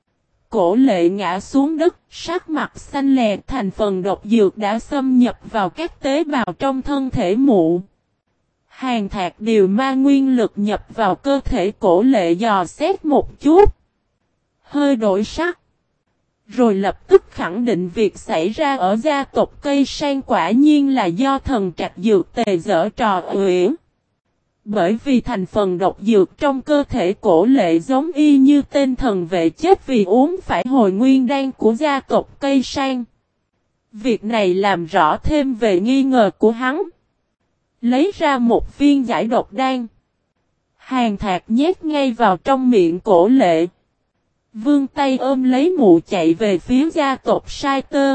Cổ Lệ ngã xuống đất, sắc mặt xanh lè, thành phần độc dược đã xâm nhập vào các tế bào trong thân thể mụ. Hàn Thạc điều ma nguyên lực nhập vào cơ thể Cổ Lệ dò xét một chút. Hơi đổi sắc. Rồi lập tức khẳng định việc xảy ra ở gia tộc cây sang quả nhiên là do thần trạch dược tề giở trò uyển. Bởi vì thành phần độc dược trong cơ thể Cổ Lệ giống y như tên thần vệ chết vì uống phải hồi nguyên đan của gia tộc cây sang. Việc này làm rõ thêm về nghi ngờ của hắn. Lấy ra một viên giải độc đan. Hàn Thạc nhét ngay vào trong miệng Cổ Lệ. Vươn tay ôm lấy mụ chạy về phía gia tộc Sai Tơ.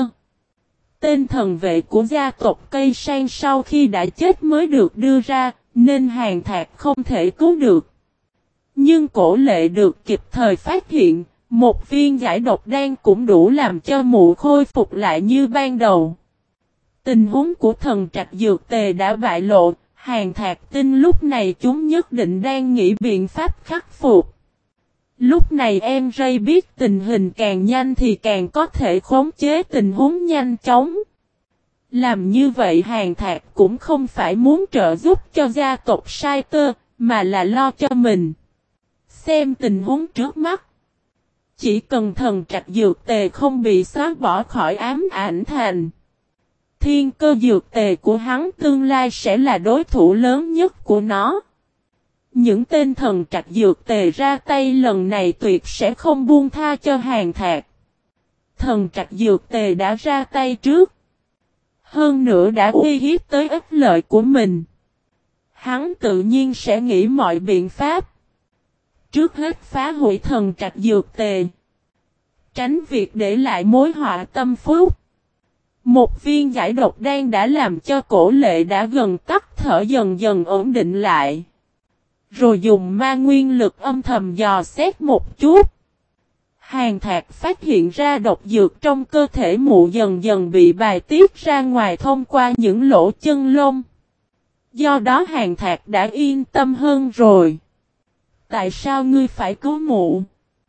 Tên thần vệ của gia tộc cây sang sau khi đã chết mới được đưa ra, nên Hàn Thạc không thể cứu được. Nhưng Cổ Lệ được kịp thời phát hiện, một viên giải độc đan cũng đủ làm cho mụ khôi phục lại như ban đầu. Tình huống của thần trạch dược tề đã bại lộ, Hàn Thạc tin lúc này chúng nhất định đang nghĩ biện pháp khắc phục. Lúc này em Ray biết tình hình càng nhanh thì càng có thể khống chế tình huống nhanh chóng. Làm như vậy Hàn Thạc cũng không phải muốn trợ giúp cho gia tộc Sai Tơ, mà là lo cho mình. Xem tình huống trước mắt. Chỉ cần thần trạch dược tề không bị xóa bỏ khỏi ám ảnh thành. Thiên cơ dược tề của hắn tương lai sẽ là đối thủ lớn nhất của nó. Những tên thần trạch dược tề ra tay lần này tuyệt sẽ không buông tha cho Hàn Thạc. Thần trạch dược tề đã ra tay trước. Hơn nữa đã uy hiếp tới ích lợi của mình. Hắn tự nhiên sẽ nghĩ mọi biện pháp. Trước hết phá hủy thần trạch dược tề. Tránh việc để lại mối họa tâm phúc. Một viên giải độc đan đã làm cho Cổ Lệ đã gần tắt thở dần dần ổn định lại. Rồi dùng ma nguyên lực âm thầm dò xét một chút. Hàn Thạc phát hiện ra độc dược trong cơ thể mụ dần dần bị bài tiết ra ngoài thông qua những lỗ chân lông. Do đó Hàn Thạc đã yên tâm hơn rồi. Tại sao ngươi phải cứu mụ?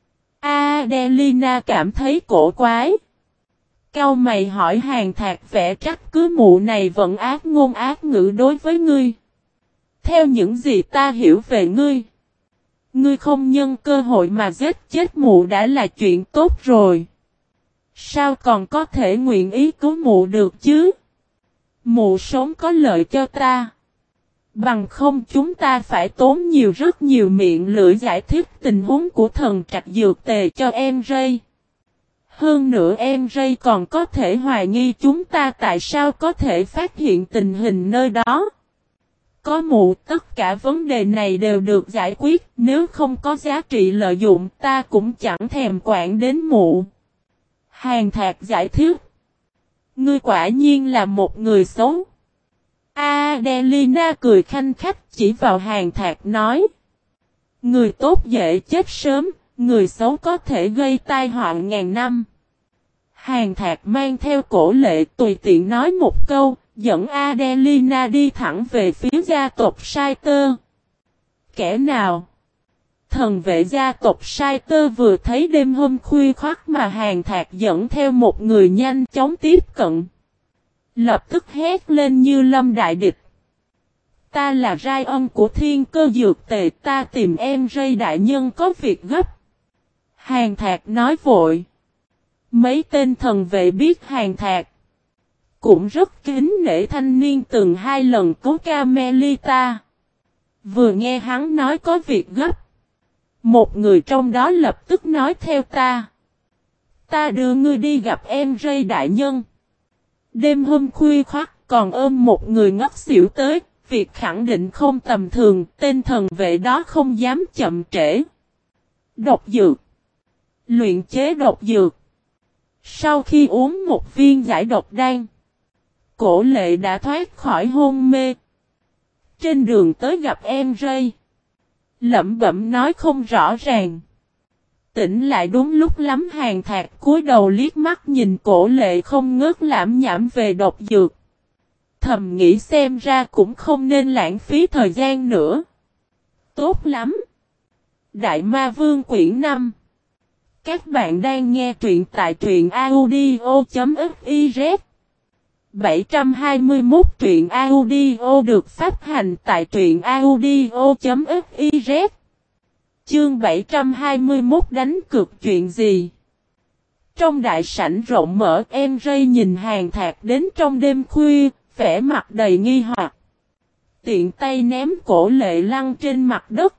Adelina cảm thấy cổ quái. Cau mày hỏi Hàn Thạc vẻ trách cứ mụ này vẫn ác ngôn ác ngữ đối với ngươi. Theo những gì ta hiểu về ngươi, ngươi không nhân cơ hội mà giết chết mụ đã là chuyện tốt rồi. Sao còn có thể nguyện ý cứu mụ được chứ? Mụ sống có lợi cho ta. Bằng không chúng ta phải tốn rất nhiều miệng lưỡi giải thích tình huống của thần trạch dược tề cho em Ray. Hơn nữa em Ray còn có thể hoài nghi chúng ta tại sao có thể phát hiện tình hình nơi đó. Có mụ tất cả vấn đề này đều được giải quyết, nếu không có giá trị lợi dụng ta cũng chẳng thèm quản đến mụ. Hàn Thạc giải thích. Ngươi quả nhiên là một người xấu. Adelina cười khanh khách chỉ vào Hàn Thạc nói. Người tốt dễ chết sớm, người xấu có thể gây tai họa ngàn năm. Hàn Thạc mang theo Cổ Lệ tùy tiện nói một câu, dẫn Adelina đi thẳng về phía gia tộc Saiter. Kẻ nào? Thần vệ gia tộc Saiter vừa thấy đêm hôm khuya khoắt mà Hàn Thạc dẫn theo một người nhanh chóng tiếp cận. Lập tức hét lên như lâm đại địch. Ta là Ryan của Thiên Cơ Dược Tề, ta tìm em Ray đại nhân có việc gấp. Hàn Thạc nói vội. Mấy tên thần vệ biết Hàn Thạc cũng rất kính nể thanh niên từng 2 lần cứu Carmelita. Vừa nghe hắn nói có việc gấp, một người trong đó lập tức nói theo ta. Ta đưa ngươi đi gặp em Ray đại nhân. Đêm hôm khuya khoắt còn ôm một người ngất xỉu tới, việc khẳng định không tầm thường, tên thần vệ đó không dám chậm trễ. Độc dược. Luyện chế độc dược. Sau khi uống một viên giải độc đan, Cổ Lệ đã thoát khỏi hôn mê. Trên đường tới gặp em Ray, lẩm bẩm nói không rõ ràng. Tỉnh lại đúng lúc lắm. Hàn Thạc cúi đầu liếc mắt nhìn Cổ Lệ không ngớt lảm nhảm về độc dược. Thầm nghĩ xem ra cũng không nên lãng phí thời gian nữa. Tốt lắm. Đại Ma Vương quyển 5. Các bạn đang nghe truyện tại truyện audio.fiz. 721 truyện audio được phát hành tại truyện audio.fiz. Chương 721 đánh cược chuyện gì? Trong đại sảnh rộng mở, em Ray nhìn Hàn Thạc đến trong đêm khuya, vẻ mặt đầy nghi hoặc. Tiện tay ném Cổ Lệ lăn trên mặt đất.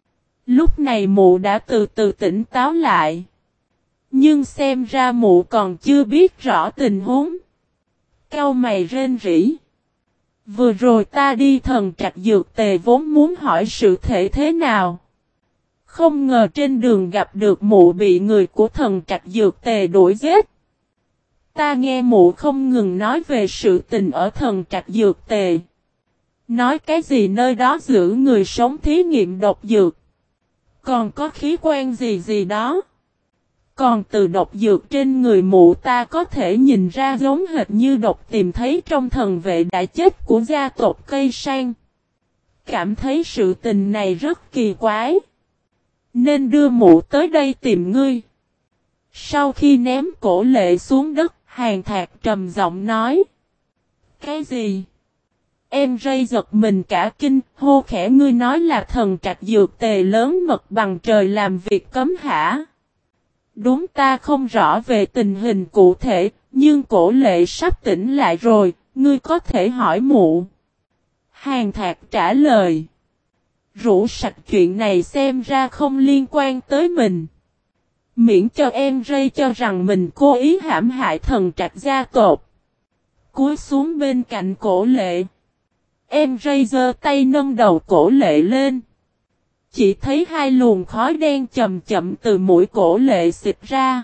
Lúc này mụ đã từ từ tỉnh táo lại. Nhưng xem ra mụ còn chưa biết rõ tình huống. Cau mày rên rỉ. Vừa rồi ta đi thần trạch dược tề vốn muốn hỏi sự thể thế nào. Không ngờ trên đường gặp được mụ bị người của thần trạch dược tề đuổi giết. Ta nghe mụ không ngừng nói về sự tình ở thần trạch dược tề. Nói cái gì nơi đó giữ người sống thí nghiệm độc dược. Còn có khí quan gì đó. Còn từ độc dược trên người mụ ta có thể nhìn ra giống hệt như độc tìm thấy trong thần vệ đã chết của gia tộc Cây Sang. Cảm thấy sự tình này rất kỳ quái. Nên đưa mụ tới đây tìm ngươi. Sau khi ném Cổ Lệ xuống đất, Hàn Thạc trầm giọng nói. Cái gì? Em Ray giật mình cả kinh, hô khẽ ngươi nói là thần trạch dược tề lớn mật bằng trời làm việc cấm hả? Đúng ta không rõ về tình hình cụ thể, nhưng Cổ Lệ sắp tỉnh lại rồi, ngươi có thể hỏi mụ. Hàn Thạc trả lời. Rủ sạch chuyện này xem ra không liên quan tới mình. Miễn cho em Ray cho rằng mình cố ý hãm hại thần trạch gia tộc. Cúi xuống bên cạnh Cổ Lệ. Em Ray giơ tay nâng đầu Cổ Lệ lên. Chỉ thấy 2 luồng khói đen chậm chậm từ mũi Cổ Lệ xịt ra.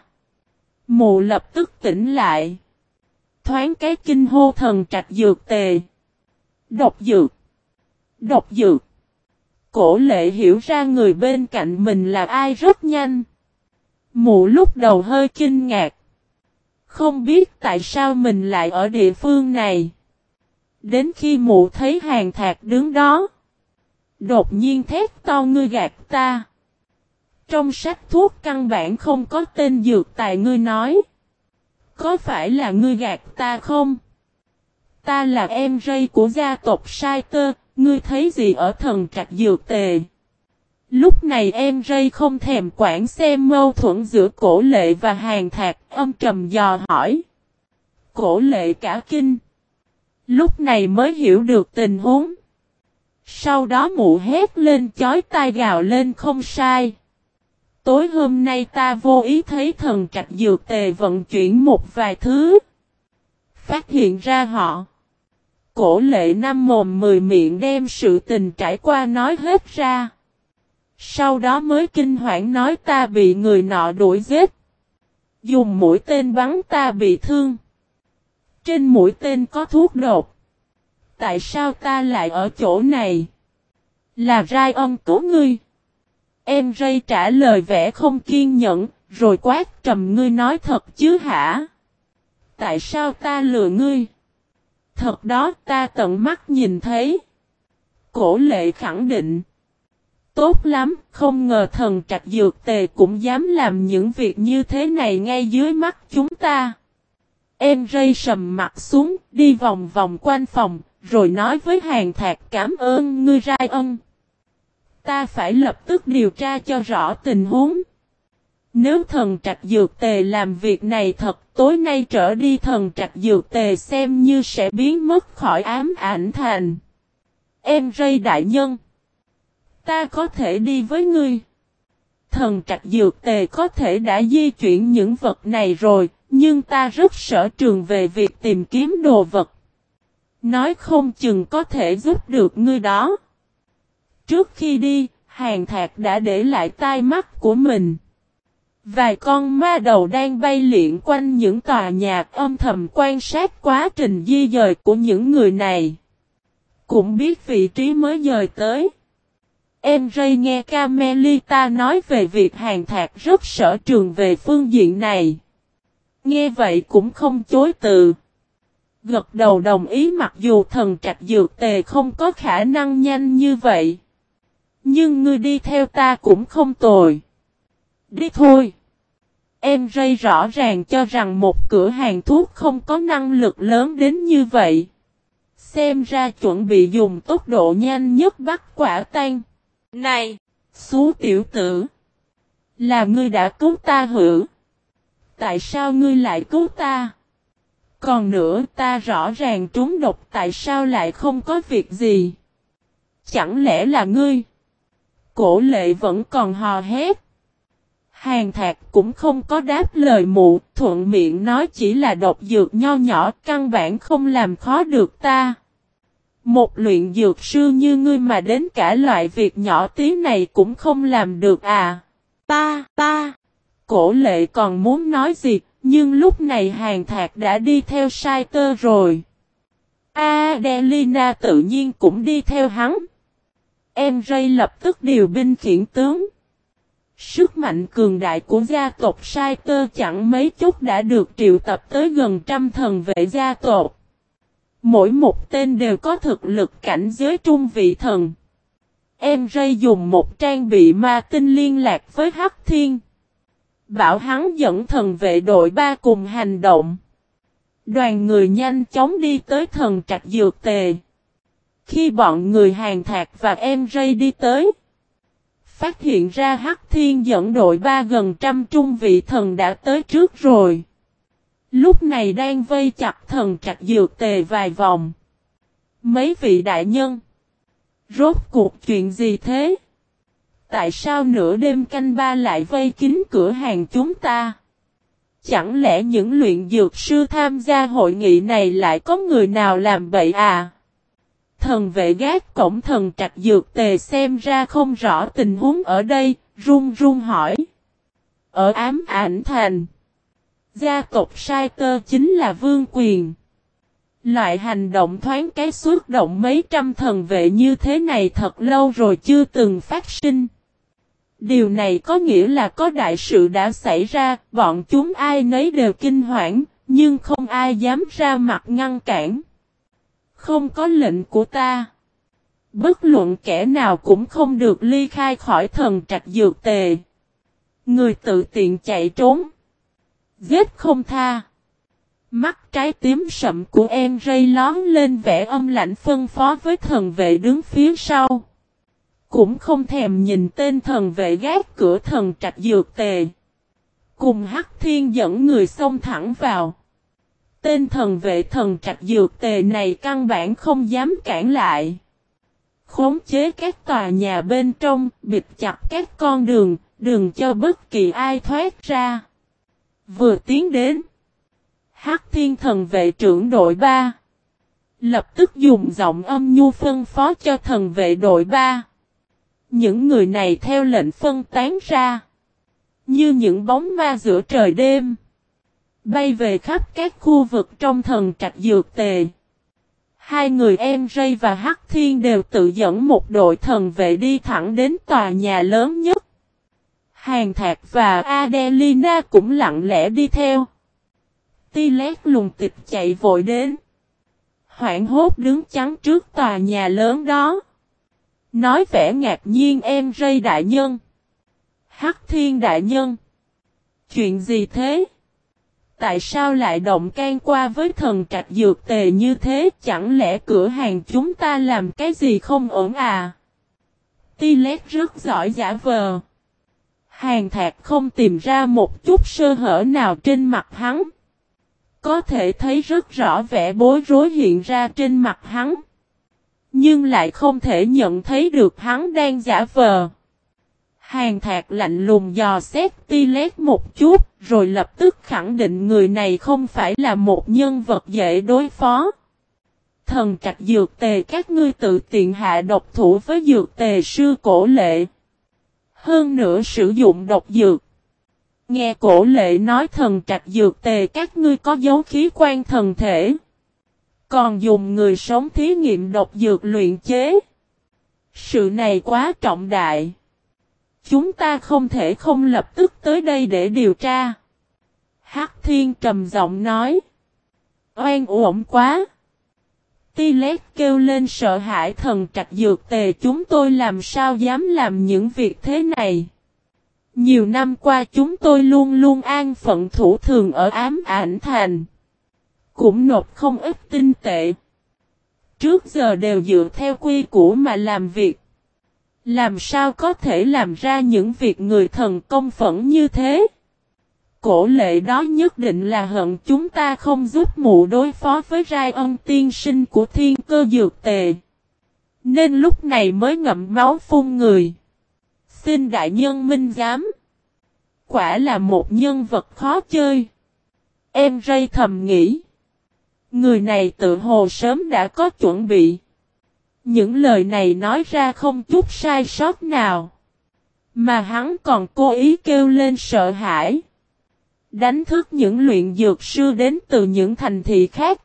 Mụ lập tức tỉnh lại. Thoáng cái kinh hô thần trạch dược tề. Độc dược. Độc dược. Cổ Lệ hiểu ra người bên cạnh mình là ai rất nhanh. Mụ lúc đầu hơi kinh ngạc. Không biết tại sao mình lại ở địa phương này. Đến khi mụ thấy Hàn Thạc đứng đó, đột nhiên thét to ngươi gạt ta. Trong sách thuốc căn bản không có tên dược tài ngươi nói. Có phải là ngươi gạt ta không? Ta là em rây của gia tộc Sai Tơ, ngươi thấy gì ở thần trạch dược tề? Lúc này em rây không thèm quản xem mâu thuẫn giữa Cổ Lệ và Hàn Thạc, âm trầm dò hỏi. Cổ Lệ cả kinh. Lúc này mới hiểu được tình huống. Sau đó mụ hét lên chói tai gào lên không sai. Tối hôm nay ta vô ý thấy thần trạch dược tề vận chuyển một vài thứ. Phát hiện ra họ. Cổ Lệ năm mồm 10 miệng đem sự tình trải qua nói hết ra. Sau đó mới kinh hoảng nói ta bị người nọ đuổi giết. Dùng mũi tên bắn ta bị thương. Trên mũi tên có thuốc độc. Tại sao ta lại ở chỗ này? Là Ryan cứu ngươi. Em rây trả lời vẻ không kiên nhẫn, rồi quát trầm ngươi nói thật chứ hả? Tại sao ta lừa ngươi? Thật đó ta tận mắt nhìn thấy. Cổ Lệ khẳng định. Tốt lắm, không ngờ thần trạch dược tề cũng dám làm những việc như thế này ngay dưới mắt chúng ta. Em rây sầm mặt xuống, đi vòng vòng quanh phòng, rồi nói với Hàn Thạc cảm ơn ngươi Ryan. Ta phải lập tức điều tra cho rõ tình huống. Nếu thần trạch dược tề làm việc này thật, tối nay trở đi thần trạch dược tề xem như sẽ biến mất khỏi ám ảnh thành. Em rây đại nhân. Ta có thể đi với ngươi. Thần trạch dược tề có thể đã di chuyển những vật này rồi, nhưng ta rất sở trường về việc tìm kiếm đồ vật. Nói không chừng có thể giúp được ngươi đó. Trước khi đi, Hàn Thạc đã để lại tai mắt của mình. Vài con ma đầu đang bay lượn quanh những tòa nhà âm thầm quan sát quá trình di dời của những người này. Cũng biết vị trí mới dời tới. Em rây nghe Carmelita nói về việc Hàn Thạc rất sở trường về phương diện này. Nghe vậy cũng không chối từ. Gật đầu đồng ý mặc dù thần trạch dược tề không có khả năng nhanh như vậy. Nhưng ngươi đi theo ta cũng không tồi. Đi thôi. Em rây rõ ràng cho rằng một cửa hàng thuốc không có năng lực lớn đến như vậy. Xem ra chuẩn bị dùng tốc độ nhanh nhất bắt quả tang. Này, xú tiểu tử. Là ngươi đã cứu ta hử? Tại sao ngươi lại cứu ta? Còn nữa ta rõ ràng trúng độc tại sao lại không có việc gì? Chẳng lẽ là ngươi? Cổ Lệ vẫn còn hò hét. Hàn Thạc cũng không có đáp lời mụ, thuận miệng nói chỉ là độc dược nho nhỏ, căn bản không làm khó được ta. Một luyện dược sư như ngươi mà đến cả loại việc nhỏ tí này cũng không làm được à? Ta. Cổ Lệ còn muốn nói gì, nhưng lúc này Hàn Thạc đã đi theo Sai Tơ rồi. Adelina tự nhiên cũng đi theo hắn. Em rây lập tức điều binh khiển tướng. Sức mạnh cường đại của gia tộc Sai Tơ chẳng mấy chút đã được triệu tập tới gần trăm thần vệ gia tộc. Mỗi một tên đều có thực lực cảnh giới trung vị thần. Em rây dùng một trang bị ma tinh liên lạc với Hắc Thiên. Bảo hắn dẫn thần vệ đội 3 cùng hành động. Đoàn người nhanh chóng đi tới thần trạch dược tề. Khi bọn người Hàn Thạc và em rây đi tới, phát hiện ra Hắc Thiên dẫn đội 3 gần trăm trung vị thần đã tới trước rồi. Lúc này đang vây chặt thần trạch dược tề vài vòng. Mấy vị đại nhân, rốt cuộc chuyện gì thế? Tại sao nửa đêm canh ba lại vây kín cửa hàng chúng ta? Chẳng lẽ những luyện dược sư tham gia hội nghị này lại có người nào làm bậy à? Thần vệ gác cổng thần trạch dược tề xem ra không rõ tình huống ở đây, run run hỏi. Ở ám ảnh thành, gia tộc Sai Tơ chính là vương quyền. Loại hành động thoáng cái xuất động mấy trăm thần vệ như thế này thật lâu rồi chưa từng phát sinh. Điều này có nghĩa là có đại sự đã xảy ra, bọn chúng ai nấy đều kinh hoảng, nhưng không ai dám ra mặt ngăn cản. Không có lệnh của ta. Bất luận kẻ nào cũng không được ly khai khỏi thần trạch dược tề. Người tự tiện chạy trốn. Giết không tha. Mắt trái tím sậm của em rây lón lên vẻ âm lạnh phân phó với thần vệ đứng phía sau. Cũng không thèm nhìn tên thần vệ gác cửa thần trạch dược tề. Cùng Hắc Thiên dẫn người xông thẳng vào. Tên thần vệ thần trạch dược tề này căn bản không dám cản lại. Khống chế các tòa nhà bên trong, bịt chặt các con đường, đừng cho bất kỳ ai thoát ra. Vừa tiến đến, Hắc Thiên thần vệ trưởng đội 3 lập tức dùng giọng âm nhu phân phó cho thần vệ đội 3. Những người này theo lệnh phân tán ra, như những bóng ma giữa trời đêm, bay về khắp các khu vực trong thần trạch dược tề. Hai người em Ray và Hắc Thiên đều tự dẫn một đội thần vệ đi thẳng đến tòa nhà lớn nhất. Hàn Thạc và Adelina cũng lặng lẽ đi theo. Tilet lùng tịch chạy vội đến. Hoảng hốt đứng chắn trước tòa nhà lớn đó. Nói vẻ ngạc nhiên em Ray đại nhân. Hắc Thiên đại nhân. Chuyện gì thế? Tại sao lại động can qua với thần trạch dược tề như thế? Chẳng lẽ cửa hàng chúng ta làm cái gì không ổn à? Tilet rất giỏi giả vờ. Hàn Thạc không tìm ra một chút sơ hở nào trên mặt hắn. Có thể thấy rất rõ vẻ bối rối hiện ra trên mặt hắn. Nhưng lại không thể nhận thấy được hắn đang giả vờ. Hàn Thạc lạnh lùng dò xét Tilet một chút, rồi lập tức khẳng định người này không phải là một nhân vật dễ đối phó. Thần trạch dược tề các ngươi tự tiện hạ độc thủ với dược tề sư Cổ Lệ. Hơn nữa sử dụng độc dược. Nghe Cổ Lệ nói thần trạch dược tề các ngươi có dấu khí quan thần thể. Còn dùng người sống thí nghiệm độc dược luyện chế. Sự này quá trọng đại. Chúng ta không thể không lập tức tới đây để điều tra. Hắc Thiên trầm giọng nói. Oan uổng quá. Tilet kêu lên sợ hãi thần trạch dược tề chúng tôi làm sao dám làm những việc thế này. Nhiều năm qua chúng tôi luôn luôn an phận thủ thường ở Ám Ảnh Thành. Cũng nộp không ít tinh tệ. Trước giờ đều dựa theo quy củ mà làm việc. Làm sao có thể làm ra những việc người thần công phẫn như thế? Cổ Lệ đó nhất định là hận chúng ta không giúp mụ đối phó với Rai Ân tiên sinh của Thiên Cơ Dược Tề. Nên lúc này mới ngậm máu phun người. Xin đại nhân minh giám. Quả là một nhân vật khó chơi. Em Ray thầm nghĩ. Người này tự hồ sớm đã có chuẩn bị. Những lời này nói ra không chút sai sót nào. Mà hắn còn cố ý kêu lên sợ hãi. Đánh thức những luyện dược sư đến từ những thành thị khác.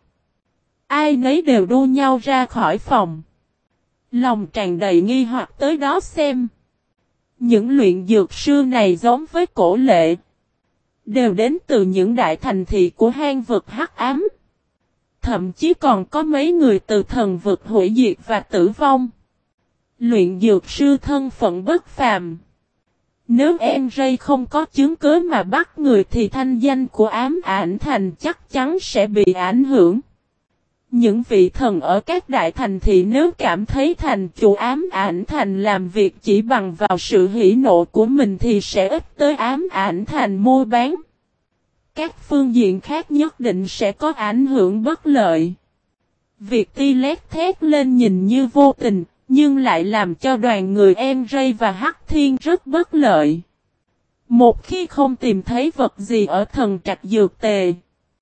Ai nấy đều đua nhau ra khỏi phòng. Lòng tràn đầy nghi hoặc tới đó xem. Những luyện dược sư này giống với Cổ Lệ. Đều đến từ những đại thành thị của hang vực hắc ám. Thậm chí còn có mấy người từ thần vực hủy diệt và tử vong. Luyện dược sư thân phận bất phàm. Nếu em Ray không có chứng cứ mà bắt người thì thanh danh của Ám Ảnh Thành chắc chắn sẽ bị ảnh hưởng. Những vị thần ở các đại thành thị nếu cảm thấy thành chủ Ám Ảnh Thành làm việc chỉ bằng vào sự hỉ nộ của mình thì sẽ ít tới Ám Ảnh Thành mua bán. Các phương diện khác nhất định sẽ có ảnh hưởng bất lợi. Việc Tilet thét lên nhìn như vô tình, nhưng lại làm cho đoàn người em Ray và Hắc Thiên rất bất lợi. Một khi không tìm thấy vật gì ở thần trạch dược tề,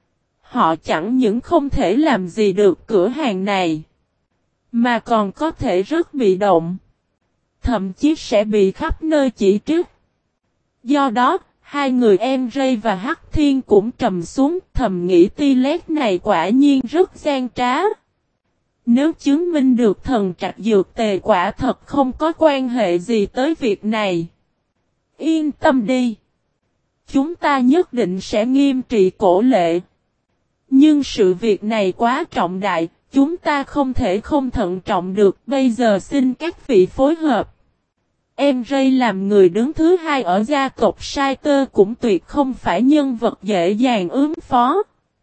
họ chẳng những không thể làm gì được cửa hàng này, mà còn có thể rất bị động. Thậm chí sẽ bị khắp nơi chỉ trích. Do đó, hai người em Ray và Hắc Thiên cũng trầm xuống thầm nghĩ Tilet này quả nhiên rất gian trá. Nếu chứng minh được thần trạch dược tề quả thật không có quan hệ gì tới việc này. Yên tâm đi. Chúng ta nhất định sẽ nghiêm trị Cổ Lệ. Nhưng sự việc này quá trọng đại, Chúng ta không thể không thận trọng được, bây giờ xin các vị phối hợp. Em Ray làm người đứng thứ hai ở gia tộc Sai Tơ cũng tuyệt không phải nhân vật dễ dàng ứng phó.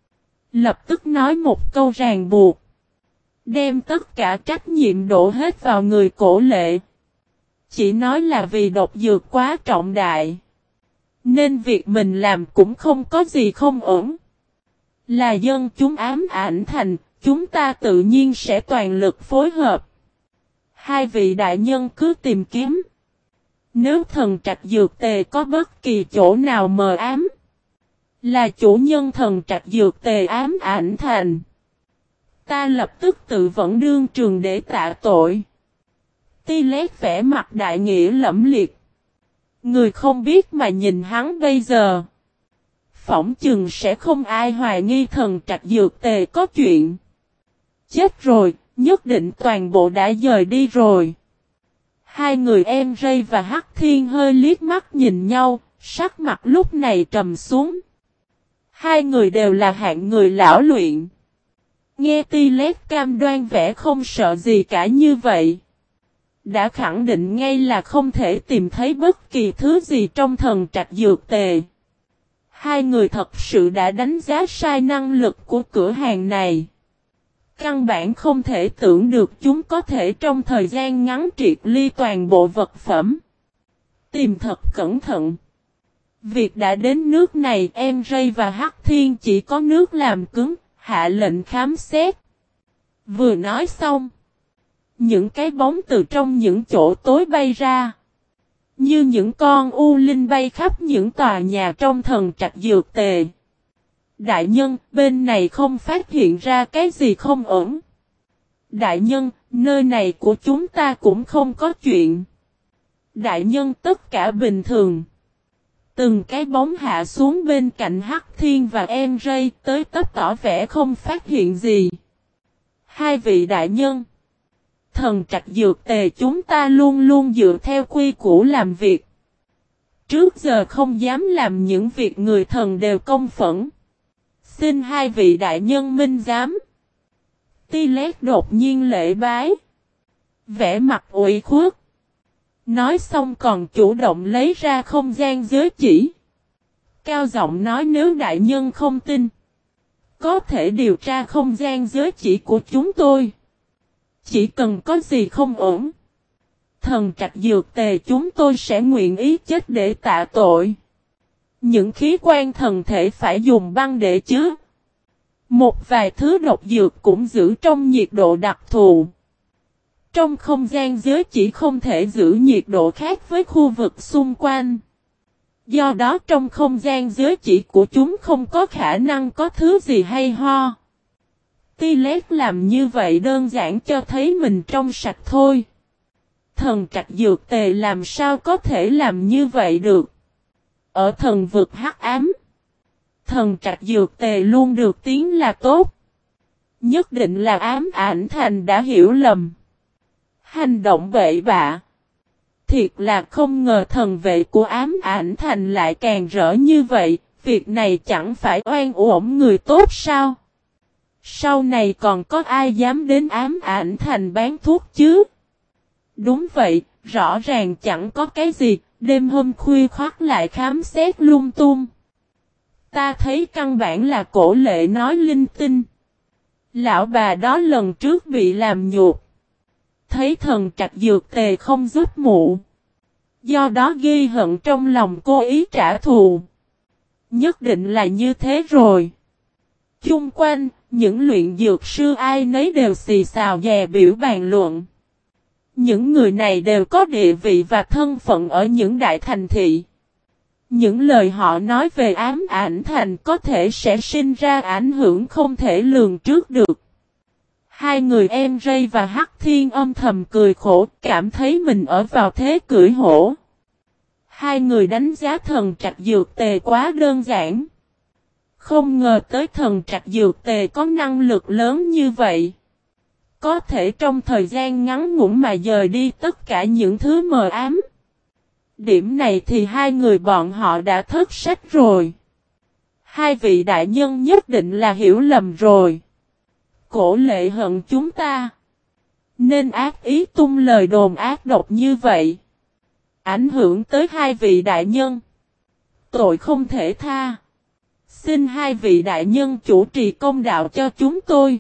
Lập tức nói một câu ràng buộc. Đem tất cả trách nhiệm đổ hết vào người Cổ Lệ. Chỉ nói là vì độc dược quá trọng đại. Nên việc mình làm cũng không có gì không ổn. Là dân chúng ám ảnh thành, chúng ta tự nhiên sẽ toàn lực phối hợp. Hai vị đại nhân cứ tìm kiếm. Nếu thần trạch dược tề có bất kỳ chỗ nào mờ ám, là chủ nhân thần trạch dược tề ám ảnh thành, ta lập tức tự vẫn đương trường để tạ tội. Ti Lét vẻ mặt đại nghĩa lẫm liệt. Người không biết mà nhìn hắn bây giờ, phỏng chừng sẽ không ai hoài nghi thần trạch dược tề có chuyện. Chết rồi, nhất định toàn bộ đã dời đi rồi. Hai người em Ray và Hắc Thiên hơi liếc mắt nhìn nhau, sắc mặt lúc này trầm xuống. Hai người đều là hạng người lão luyện. Nghe Ti Lét cam đoan vẻ không sợ gì cả như vậy, đã khẳng định ngay là không thể tìm thấy bất kỳ thứ gì trong thần trạch dược tề. Hai người thật sự đã đánh giá sai năng lực của cửa hàng này. Căn bản không thể tưởng được chúng có thể trong thời gian ngắn triệt ly toàn bộ vật phẩm. Tìm thật cẩn thận. Việc đã đến nước này, em Ray và Hắc Thiên chỉ có nước làm cứng, hạ lệnh khám xét. Vừa nói xong, những cái bóng từ trong những chỗ tối bay ra. Như những con u linh bay khắp những tòa nhà trong thần trạch dược tề. Đại nhân, bên này không phát hiện ra cái gì không ổn. Đại nhân, nơi này của chúng ta cũng không có chuyện. Đại nhân, tất cả bình thường. Từng cái bóng hạ xuống bên cạnh Hắc Thiên và em Ray, tới tấp tỏ vẻ không phát hiện gì. Hai vị đại nhân, thần trạch dược tề chúng ta luôn luôn dựa theo quy củ làm việc. Trước giờ không dám làm những việc người thần đều công phẫn. Xin hai vị đại nhân minh giám. Ti Lét đột nhiên lễ bái. Vẻ mặt ủy khuất. Nói xong còn chủ động lấy ra không gian giới chỉ. Cao giọng nói nếu đại nhân không tin, có thể điều tra không gian giới chỉ của chúng tôi. Chỉ cần có gì không ổn, thần trạch dược tề chúng tôi sẽ nguyện ý chết để tạ tội. Những khí quan thần thể phải dùng băng để chứa. Một vài thứ độc dược cũng giữ trong nhiệt độ đặc thù. Trong không gian giới chỉ không thể giữ nhiệt độ khác với khu vực xung quanh. Do đó trong không gian giới chỉ của chúng không có khả năng có thứ gì hay ho. Ti Lét làm như vậy đơn giản cho thấy mình trong sạch thôi. Thần trạch dược tề làm sao có thể làm như vậy được. Ở thần vực hắc ám, thần trạch dược tề luôn được tiếng là tốt. Nhất định là ám ảnh thành đã hiểu lầm. Hành động bậy bạ. Thiệt là không ngờ thần vệ của ám ảnh thành lại càng rỡ như vậy. Việc này chẳng phải oan uổng người tốt sao? Sau này còn có ai dám đến ám ảnh thành bán thuốc chứ? Đúng vậy, rõ ràng chẳng có cái gì, đêm hôm khuya khoắt lại khám xét lung tung. Ta thấy căn bản là Cổ Lệ nói linh tinh. Lão bà đó lần trước bị làm nhục. Thấy thần trạch dược tề không giúp mụ. Do đó ghi hận trong lòng cô ý trả thù. Nhất định là như thế rồi. Chung quanh, những luyện dược sư ai nấy đều xì xào dè biểu bàn luận. Những người này đều có địa vị và thân phận ở những đại thành thị. Những lời họ nói về ám ảnh thành có thể sẽ sinh ra ảnh hưởng không thể lường trước được. Hai người em Ray và Hắc Thiên âm thầm cười khổ, cảm thấy mình ở vào thế cưỡi hổ. Hai người đánh giá thần trạch dược tề quá đơn giản. Không ngờ tới thần trạch dược tề có năng lực lớn như vậy. Có thể trong thời gian ngắn ngủn mà dời đi tất cả những thứ mờ ám. Điểm này thì hai người bọn họ đã thất sách rồi. Hai vị đại nhân nhất định là hiểu lầm rồi. Cổ Lệ hận chúng ta, nên ác ý tung lời đồn ác độc như vậy, ảnh hưởng tới hai vị đại nhân. Tội không thể tha. Xin hai vị đại nhân chủ trì công đạo cho chúng tôi.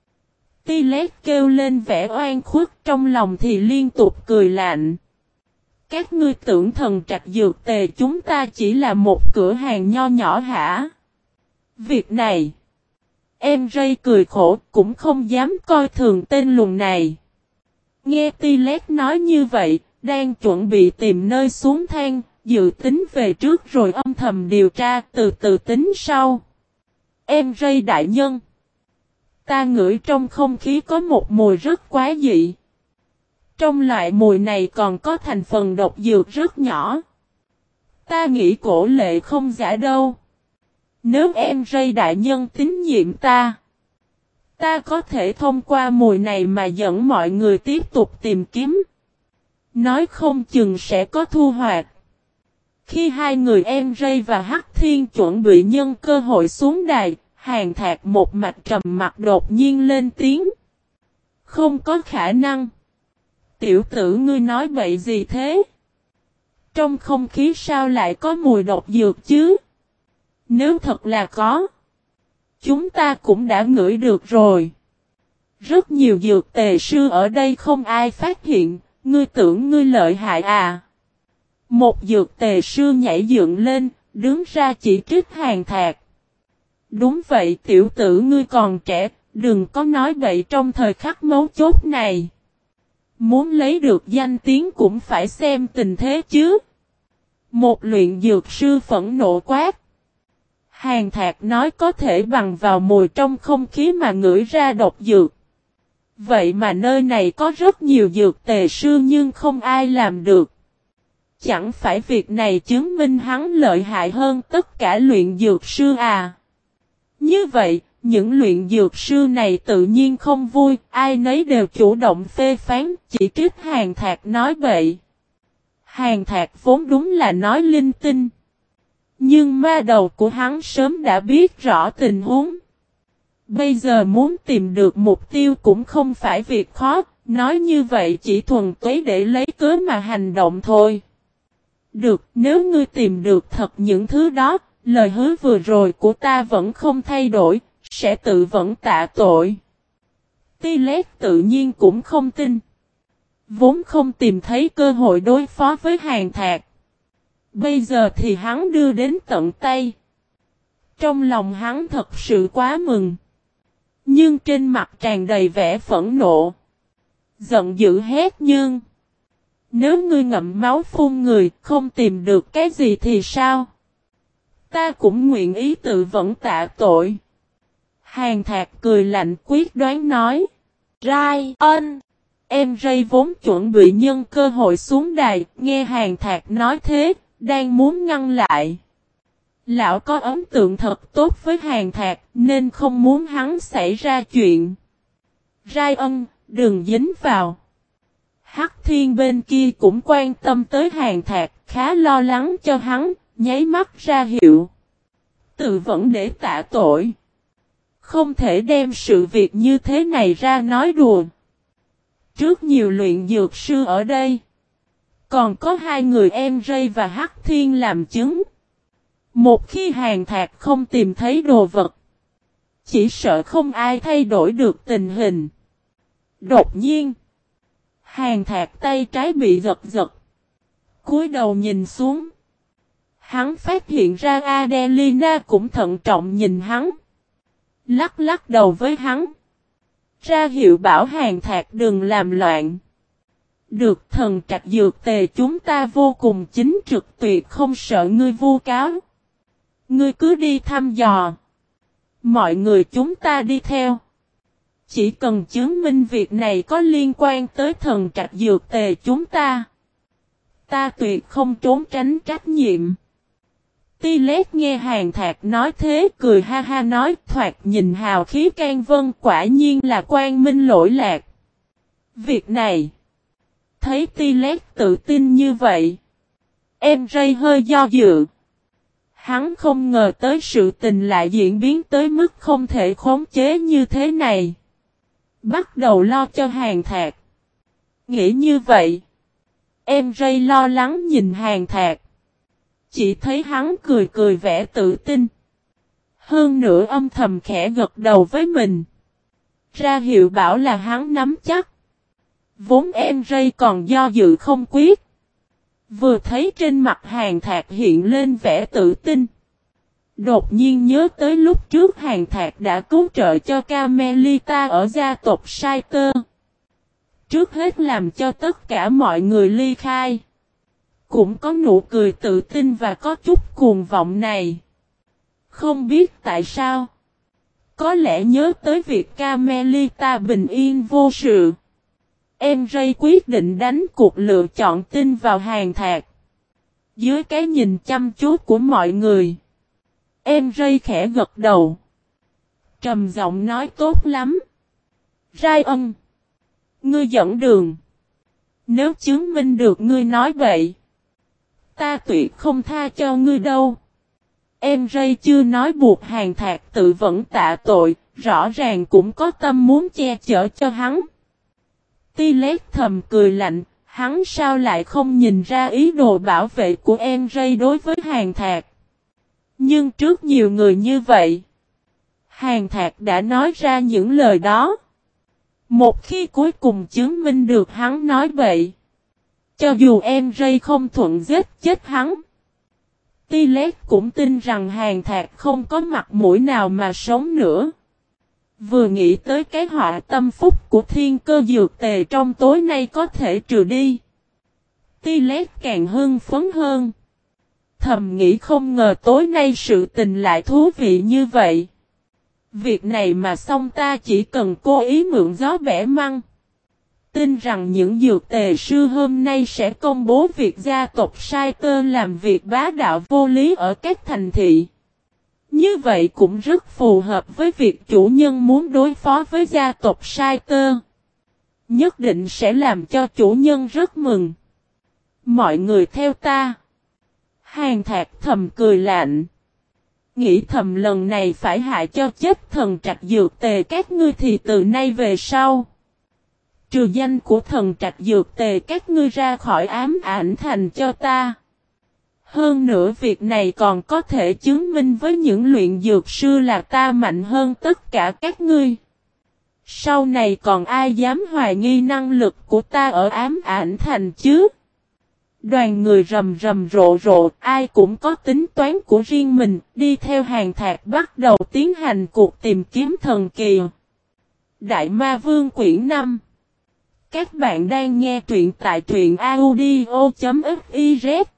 Ti Lét kêu lên vẻ oan khuất, trong lòng thì liên tục cười lạnh. Các ngươi tưởng Thần Trạch Dược Tề chúng ta chỉ là một cửa hàng nho nhỏ hả? Việc này, em Ray cười khổ cũng không dám coi thường tên lùn này. Nghe Ti Lét nói như vậy, đang chuẩn bị tìm nơi xuống thang, dự tính về trước rồi âm thầm điều tra, từ từ tính sau. Em Ray đại nhân, ta ngửi trong không khí có một mùi rất quái dị. Trong loại mùi này còn có thành phần độc dược rất nhỏ. Ta nghĩ Cổ Lệ không giả đâu. Nếu em Ray đại nhân tín nhiệm ta, ta có thể thông qua mùi này mà dẫn mọi người tiếp tục tìm kiếm. Nói không chừng sẽ có thu hoạch. Khi hai người em Ray và Hắc Thiên chuẩn bị nhân cơ hội xuống đài, Hàn Thạc một mạch trầm mặt đột nhiên lên tiếng. Không có khả năng. Tiểu tử ngươi nói bậy gì thế? Trong không khí sao lại có mùi độc dược chứ? Nếu thật là có, chúng ta cũng đã ngửi được rồi. Rất nhiều dược tề sư ở đây không ai phát hiện, ngươi tưởng ngươi lợi hại à? Một dược tề sư nhảy dựng lên, đứng ra chỉ trích Hàn Thạc. Đúng vậy, tiểu tử ngươi còn trẻ, đừng có nói bậy trong thời khắc mấu chốt này. Muốn lấy được danh tiếng cũng phải xem tình thế chứ. Một luyện dược sư phẫn nộ quát. Hàn Thạc nói có thể bằng vào mùi trong không khí mà ngửi ra độc dược. Vậy mà nơi này có rất nhiều dược tề sư nhưng không ai làm được. Chẳng phải việc này chứng minh hắn lợi hại hơn tất cả luyện dược sư à? Như vậy, những luyện dược sư này tự nhiên không vui, ai nấy đều chủ động phê phán, chỉ trích Hàn Thạc nói bậy. Hàn Thạc vốn đúng là nói linh tinh. Nhưng ma đầu của hắn sớm đã biết rõ tình huống. Bây giờ muốn tìm được mục tiêu cũng không phải việc khó, nói như vậy chỉ thuần túy để lấy cớ mà hành động thôi. Được, nếu ngươi tìm được thật những thứ đó, lời hứa vừa rồi của ta vẫn không thay đổi, sẽ tự vẫn tạ tội. Ti Lét tự nhiên cũng không tin. Vốn không tìm thấy cơ hội đối phó với Hàn Thạc. Bây giờ thì hắn đưa đến tận tay. Trong lòng hắn thật sự quá mừng. Nhưng trên mặt tràn đầy vẻ phẫn nộ. Giận dữ hét nhưng. Nếu ngươi ngậm máu phun người không tìm được cái gì thì sao? Ta cũng nguyện ý tự vẫn tạ tội. Hàn Thạc cười lạnh quyết đoán nói. Rai ân. Em Ray vốn chuẩn bị nhân cơ hội xuống đài, nghe Hàn Thạc nói thế, đang muốn ngăn lại. Lão có ấn tượng thật tốt với Hàn Thạc, nên không muốn hắn xảy ra chuyện. Rai ân, đừng dính vào. Hắc Thiên bên kia cũng quan tâm tới Hàn Thạc, khá lo lắng cho hắn, nháy mắt ra hiệu. Tự vẫn để tạ tội. Không thể đem sự việc như thế này ra nói đùa. Trước nhiều luyện dược sư ở đây, còn có hai người em Ray và Hắc Thiên làm chứng. Một khi Hàn Thạc không tìm thấy đồ vật, chỉ sợ không ai thay đổi được tình hình. Đột nhiên, Hàn Thạc tay trái bị giật giật. Cúi đầu nhìn xuống. Hắn phát hiện ra Adelina cũng thận trọng nhìn hắn. Lắc lắc đầu với hắn. Ra hiệu bảo Hàn Thạc đừng làm loạn. Được, Thần Trạch Dược Tề chúng ta vô cùng chính trực, tuyệt không sợ ngươi vu cáo. Ngươi cứ đi thăm dò. Mọi người chúng ta đi theo. Chỉ cần chứng minh việc này có liên quan tới Thần Trạch Dược Tề chúng ta. Ta tuyệt không trốn tránh trách nhiệm. Ti Lét nghe Hàn Thạc nói thế, cười ha ha nói, thoạt nhìn hào khí can vân, quả nhiên là quang minh lỗi lạc. Việc này, thấy Ti Lét tự tin như vậy, em Ray hơi do dự. Hắn không ngờ tới sự tình lại diễn biến tới mức không thể khống chế như thế này. Bắt đầu lo cho Hàn Thạc. Nghĩ như vậy. Em Ray lo lắng nhìn Hàn Thạc. Chỉ thấy hắn cười cười vẻ tự tin. Hơn nữa âm thầm khẽ gật đầu với mình. Ra hiệu bảo là hắn nắm chắc. Vốn em Ray còn do dự không quyết. Vừa thấy trên mặt Hàn Thạc hiện lên vẻ tự tin. Đột nhiên nhớ tới lúc trước Hàn Thạc đã cứu trợ cho Carmelita ở gia tộc Saiter. Trước hết làm cho tất cả mọi người ly khai. Cũng có nụ cười tự tin và có chút cuồng vọng này. Không biết tại sao. Có lẽ nhớ tới việc Carmelita bình yên vô sự. Em Ray quyết định đánh cuộc lựa chọn tin vào Hàn Thạc. Dưới cái nhìn chăm chú của mọi người. Em Ray khẽ gật đầu. Trầm giọng nói tốt lắm. Ryan. Ngươi dẫn đường. Nếu chứng minh được ngươi nói vậy. Ta tuyệt không tha cho ngươi đâu. Em Ray chưa nói buộc Hàn Thạc tự vẫn tạ tội. Rõ ràng cũng có tâm muốn che chở cho hắn. Tilet thầm cười lạnh. Hắn sao lại không nhìn ra ý đồ bảo vệ của em Ray đối với Hàn Thạc. Nhưng trước nhiều người như vậy. Hàn Thạc đã nói ra những lời đó. Một khi cuối cùng chứng minh được hắn nói vậy. Cho dù em Ray không thuận giết chết hắn. Tilet cũng tin rằng Hàn Thạc không có mặt mũi nào mà sống nữa. Vừa nghĩ tới cái họa tâm phúc của thiên cơ dược tề trong tối nay có thể trừ đi. Tilet càng hưng phấn hơn. Thầm nghĩ không ngờ tối nay sự tình lại thú vị như vậy. Việc này mà xong ta chỉ cần cố ý mượn gió bẻ măng. Tin rằng những dược tề sư hôm nay sẽ công bố việc gia tộc Saiter làm việc bá đạo vô lý ở các thành thị. Như vậy cũng rất phù hợp với việc chủ nhân muốn đối phó với gia tộc Saiter. Nhất định sẽ làm cho chủ nhân rất mừng. Mọi người theo ta. Hàn Thạc thầm cười lạnh. Nghĩ thầm lần này phải hại cho chết thần trạch dược tề các ngươi thì từ nay về sau. Trừ danh của thần trạch dược tề các ngươi ra khỏi ám ảnh thành cho ta. Hơn nữa việc này còn có thể chứng minh với những luyện dược sư là ta mạnh hơn tất cả các ngươi. Sau này còn ai dám hoài nghi năng lực của ta ở ám ảnh thành chứ? Đoàn người rầm rầm rộ rộ, ai cũng có tính toán của riêng mình, đi theo Hàn Thạc bắt đầu tiến hành cuộc tìm kiếm thần kỳ. Đại Ma Vương quyển 5. Các bạn đang nghe truyện tại truyện audio.fiz.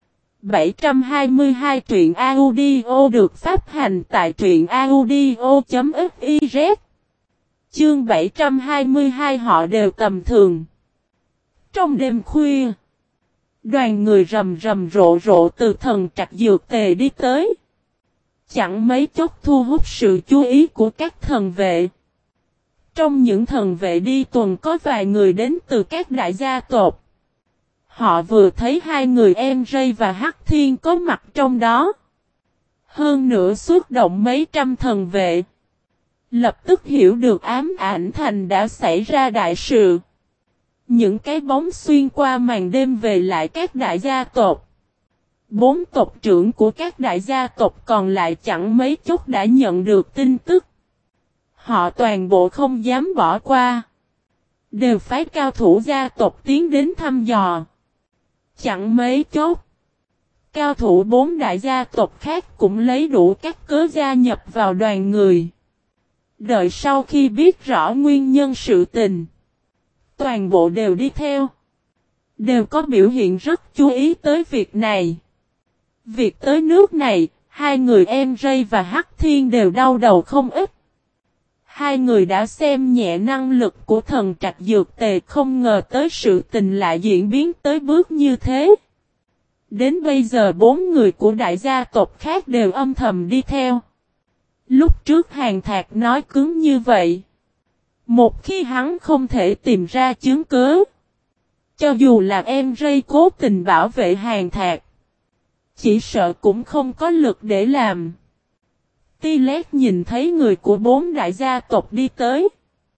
722 truyện audio được phát hành tại truyện audio.fiz. Chương 722 họ đều tầm thường. Trong đêm khuya, đoàn người rầm rầm rộ rộ từ thần trạch dược tề đi tới. Chẳng mấy chốc thu hút sự chú ý của các thần vệ. Trong những thần vệ đi tuần có vài người đến từ các đại gia tộc. Họ vừa thấy hai người em Ray và Hắc Thiên có mặt trong đó. Hơn nữa xuất động mấy trăm thần vệ. Lập tức hiểu được ám ảnh thành đã xảy ra đại sự. Những cái bóng xuyên qua màn đêm về lại các đại gia tộc. 4 tộc trưởng của các đại gia tộc còn lại chẳng mấy chốc đã nhận được tin tức. Họ toàn bộ không dám bỏ qua. Đều phái cao thủ gia tộc tiến đến thăm dò. Chẳng mấy chốc. Cao thủ 4 đại gia tộc khác cũng lấy đủ các cớ gia nhập vào đoàn người. Đợi sau khi biết rõ nguyên nhân sự tình. Toàn bộ đều đi theo. Đều có biểu hiện rất chú ý tới việc này. Việc tới nước này, hai người em Ray và Hắc Thiên đều đau đầu không ít. Hai người đã xem nhẹ năng lực của thần trạch dược tề, không ngờ tới sự tình lại diễn biến tới bước như thế. Đến bây giờ 4 người của đại gia tộc khác đều âm thầm đi theo. Lúc trước Hàn Thạc nói cứng như vậy. Một khi hắn không thể tìm ra chứng cứ. Cho dù là em Ray cố tình bảo vệ Hàn Thạc. Chỉ sợ cũng không có lực để làm. Tilet nhìn thấy người của 4 đại gia tộc đi tới.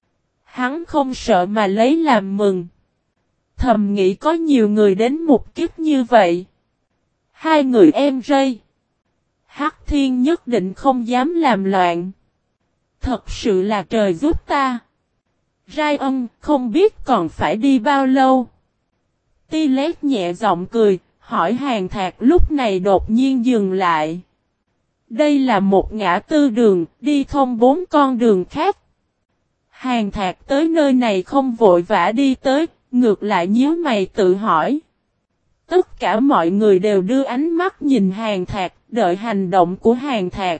Hắn không sợ mà lấy làm mừng. Thầm nghĩ có nhiều người đến mục kiếp như vậy. Hai người em rây. Hắc Thiên nhất định không dám làm loạn. Thật sự là trời giúp ta. Rai Ân không biết còn phải đi bao lâu. Ti Lét nhẹ giọng cười, hỏi Hàn Thạc lúc này đột nhiên dừng lại. Đây là một ngã tư đường, đi thông 4 con đường khác. Hàn Thạc tới nơi này không vội vã đi tới, ngược lại nhíu mày tự hỏi. Tất cả mọi người đều đưa ánh mắt nhìn Hàn Thạc, đợi hành động của Hàn Thạc.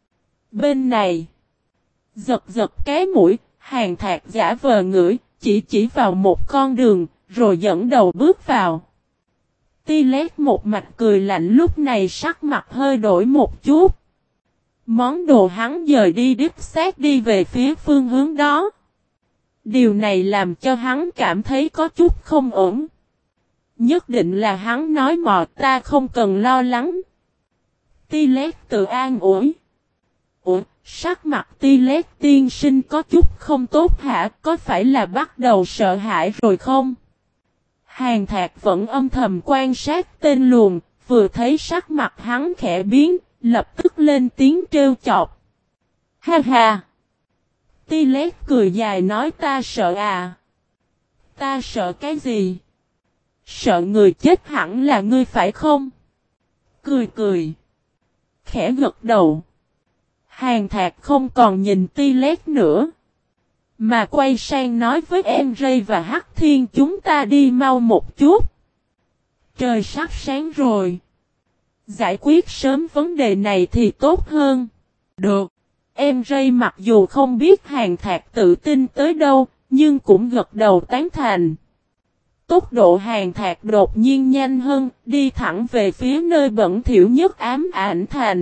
Bên này, giật giật cái mũi, Hàn Thạc giả vờ ngửi, chỉ vào một con đường, rồi dẫn đầu bước vào. Ti Lét một mạch cười lạnh lúc này sắc mặt hơi đổi một chút. Món đồ hắn dời đi đích xác đi về phía phương hướng đó. Điều này làm cho hắn cảm thấy có chút không ổn. Nhất định là hắn nói mò ta không cần lo lắng. Ti Lét tự an ủi. Ủa, sắc mặt Ti Lét tiên sinh có chút không tốt hả? Có phải là bắt đầu sợ hãi rồi không? Hàn Thạc vẫn âm thầm quan sát tên luồng, vừa thấy sắc mặt hắn khẽ biến, lập tức lên tiếng trêu chọc. Ha ha! Ti Lét cười dài nói ta sợ à? Ta sợ cái gì? Sợ người chết hẳn là ngươi phải không? Cười cười. Khẽ gật đầu. Hàn Thạc không còn nhìn Ti Lét nữa. Mà quay sang nói với em Rây và Hắc Thiên chúng ta đi mau một chút. Trời sắp sáng rồi. Giải quyết sớm vấn đề này thì tốt hơn. Được. Em Rây mặc dù không biết Hàn Thạc tự tin tới đâu, nhưng cũng gật đầu tán thành. Tốc độ Hàn Thạc đột nhiên nhanh hơn, đi thẳng về phía nơi bẩn thỉu nhất Ám Ảnh Thành.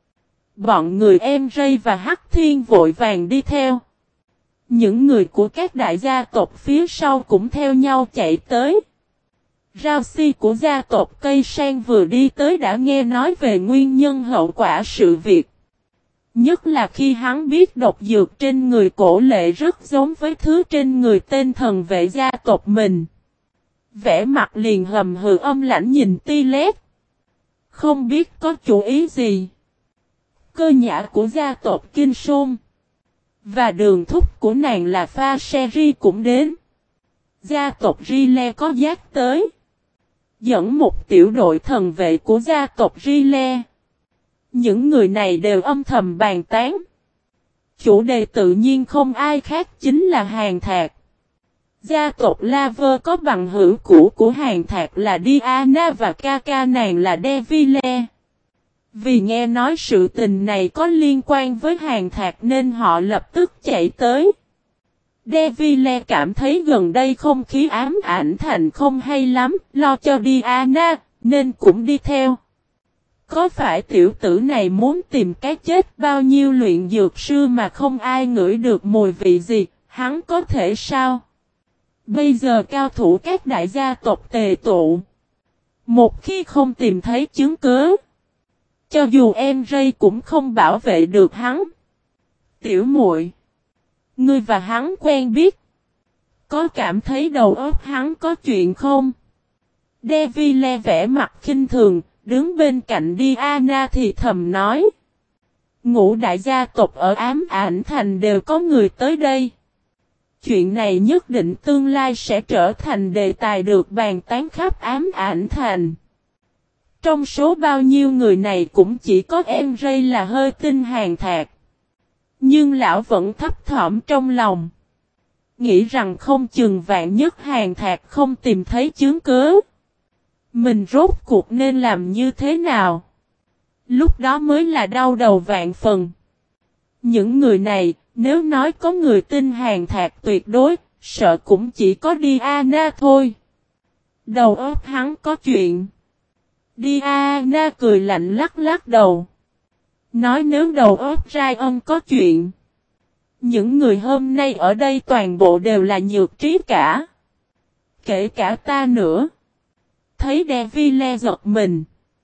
Bọn người em Rây và Hắc Thiên vội vàng đi theo. Những người của các đại gia tộc phía sau cũng theo nhau chạy tới. Rao Si của gia tộc Cây Sang vừa đi tới đã nghe nói về nguyên nhân hậu quả sự việc. Nhất là khi hắn biết độc dược trên người Cổ Lệ rất giống với thứ trên người tên thần vệ gia tộc mình. Vẻ mặt liền hầm hừ âm lãnh nhìn Ti Lét. Không biết có chủ ý gì. Cơ nhã của gia tộc Kinh Sôn và đường thúc của nàng là Pha Seri cũng đến. Gia tộc Rile có giác tới. Dẫn một tiểu đội thần vệ của gia tộc Rile. Những người này đều âm thầm bàn tán. Chủ đề tự nhiên không ai khác chính là Hàn Thạc. Gia tộc Laver có bằng hữu cũ của Hàn Thạc là Diana và ca ca nàng là Devile. Vì nghe nói sự tình này có liên quan với Hàn Thạc nên họ lập tức chạy tới. Devile cảm thấy gần đây không khí Ám Ảnh Thành không hay lắm, lo cho Diana, nên cũng đi theo. Có phải tiểu tử này muốn tìm cái chết bao nhiêu luyện dược sư mà không ai ngửi được mùi vị gì, hắn có thể sao? Bây giờ cao thủ các đại gia tộc tề tụ. Một khi không tìm thấy chứng cứ, cho dù em Rây cũng không bảo vệ được hắn. Tiểu muội, ngươi và hắn quen biết. Có cảm thấy đầu óc hắn có chuyện không? Devile vẽ mặt khinh thường, đứng bên cạnh Diana thì thầm nói. Ngũ đại gia tộc ở Ám Ảnh Thành đều có người tới đây. Chuyện này nhất định tương lai sẽ trở thành đề tài được bàn tán khắp Ám Ảnh Thành. Trong số bao nhiêu người này cũng chỉ có em Rây là hơi tin Hàn Thạc. Nhưng lão vẫn thấp thỏm trong lòng. Nghĩ rằng không chừng vạn nhất Hàn Thạc không tìm thấy chứng cứ. Mình rốt cuộc nên làm như thế nào? Lúc đó mới là đau đầu vạn phần. Những người này, nếu nói có người tin Hàn Thạc tuyệt đối, sợ cũng chỉ có Diana thôi. Đầu óc hắn có chuyện. Diana cười lạnh lắc lắc đầu. Nói nếu đầu óc Ryan có chuyện. Những người hôm nay ở đây toàn bộ đều là nhược trí cả. Kể cả ta nữa. Thấy Devile giật mình.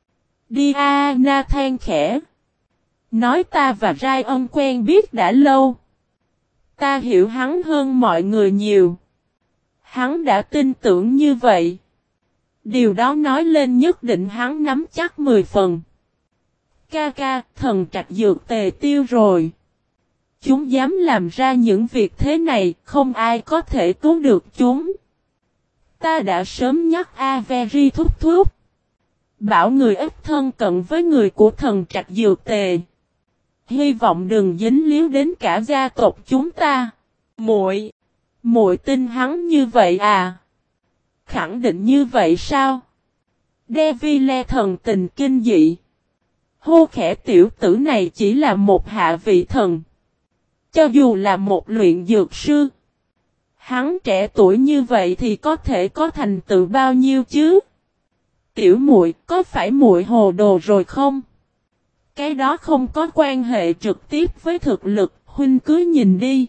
Diana than khẽ. Nói ta và Ryan quen biết đã lâu. Ta hiểu hắn hơn mọi người nhiều. Hắn đã tin tưởng như vậy. Điều đó nói lên nhất định hắn nắm chắc 10 phần. Ca ca, thần trạch dược tề tiêu rồi. Chúng dám làm ra những việc thế này, không ai có thể cứu được chúng. Ta đã sớm nhắc Avery thúc thúc. Bảo người ít thân cận với người của thần trạch dược tề. Hy vọng đừng dính líu đến cả gia tộc chúng ta. Muội tin hắn như vậy à? Khẳng định như vậy sao? Deville thần tình kinh dị. Hô khẽ tiểu tử này chỉ là một hạ vị thần. Cho dù là một luyện dược sư. Hắn trẻ tuổi như vậy thì có thể có thành tựu bao nhiêu chứ? Tiểu muội, có phải muội hồ đồ rồi không? Cái đó không có quan hệ trực tiếp với thực lực, huynh cứ nhìn đi.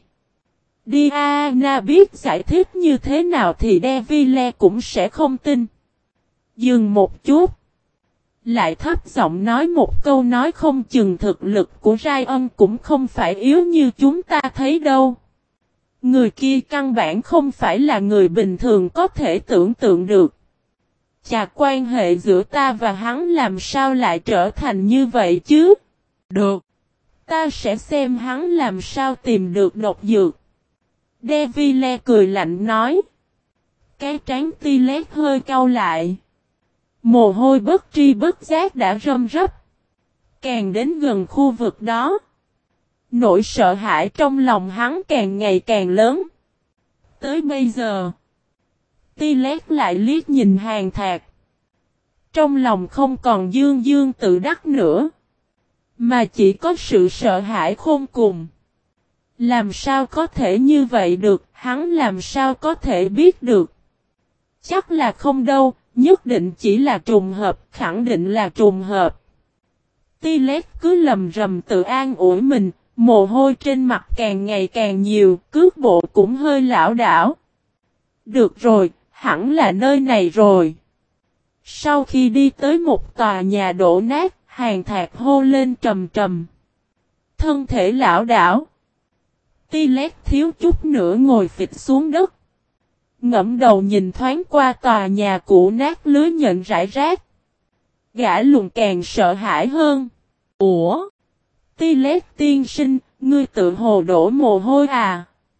Diana biết giải thích như thế nào thì Deville cũng sẽ không tin. Dừng một chút. Lại thấp giọng nói một câu nói không chừng thực lực của Ryan cũng không phải yếu như chúng ta thấy đâu. Người kia căn bản không phải là người bình thường có thể tưởng tượng được. Chà, quan hệ giữa ta và hắn làm sao lại trở thành như vậy chứ? Được. Ta sẽ xem hắn làm sao tìm được độc dược. Deville cười lạnh nói. Cái trán Tilet hơi cau lại. Mồ hôi bất tri bất giác đã râm rấp. Càng đến gần khu vực đó. Nỗi sợ hãi trong lòng hắn càng ngày càng lớn. Tới bây giờ. Tilet lại liếc nhìn Hàn Thạc. Trong lòng không còn dương dương tự đắc nữa. Mà chỉ có sự sợ hãi khôn cùng. Làm sao có thể như vậy được, hắn làm sao có thể biết được. Chắc là không đâu, nhất định chỉ là trùng hợp, khẳng định là trùng hợp. Tilet cứ lầm rầm tự an ủi mình, mồ hôi trên mặt càng ngày càng nhiều, cước bộ cũng hơi lảo đảo. Được rồi, hẳn là nơi này rồi. Sau khi đi tới một tòa nhà đổ nát, Hàn Thạc hô lên trầm trầm. Thân thể lảo đảo. Tilet thiếu chút nữa ngồi phịch xuống đất. Ngẫm đầu nhìn thoáng qua tòa nhà cũ nát lưới nhận rải rác. Gã lùn càng sợ hãi hơn. Ủa? Tilet tiên sinh, ngươi tự hồ đổ mồ hôi à?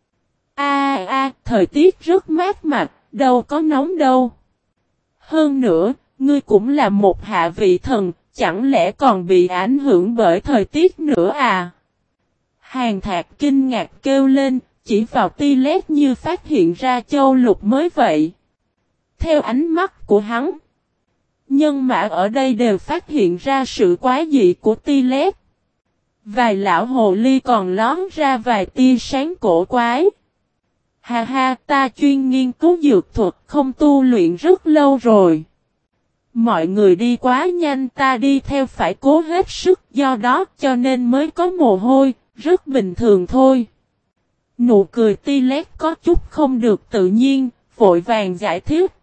Thời tiết rất mát mặt, đâu có nóng đâu. Hơn nữa, ngươi cũng là một hạ vị thần, chẳng lẽ còn bị ảnh hưởng bởi thời tiết nữa à? Hàn Thạc kinh ngạc kêu lên, chỉ vào Tilet như phát hiện ra châu lục mới vậy. Theo ánh mắt của hắn, nhân mã ở đây đều phát hiện ra sự quái dị của Tilet. Vài lão hồ ly còn lón ra vài tia sáng cổ quái. Ha ha, ta chuyên nghiên cứu dược thuật không tu luyện rất lâu rồi. Mọi người đi quá nhanh, ta đi theo phải cố hết sức, do đó cho nên mới có mồ hôi, rất bình thường thôi. Nụ cười Tilet có chút không được tự nhiên, vội vàng giải thích.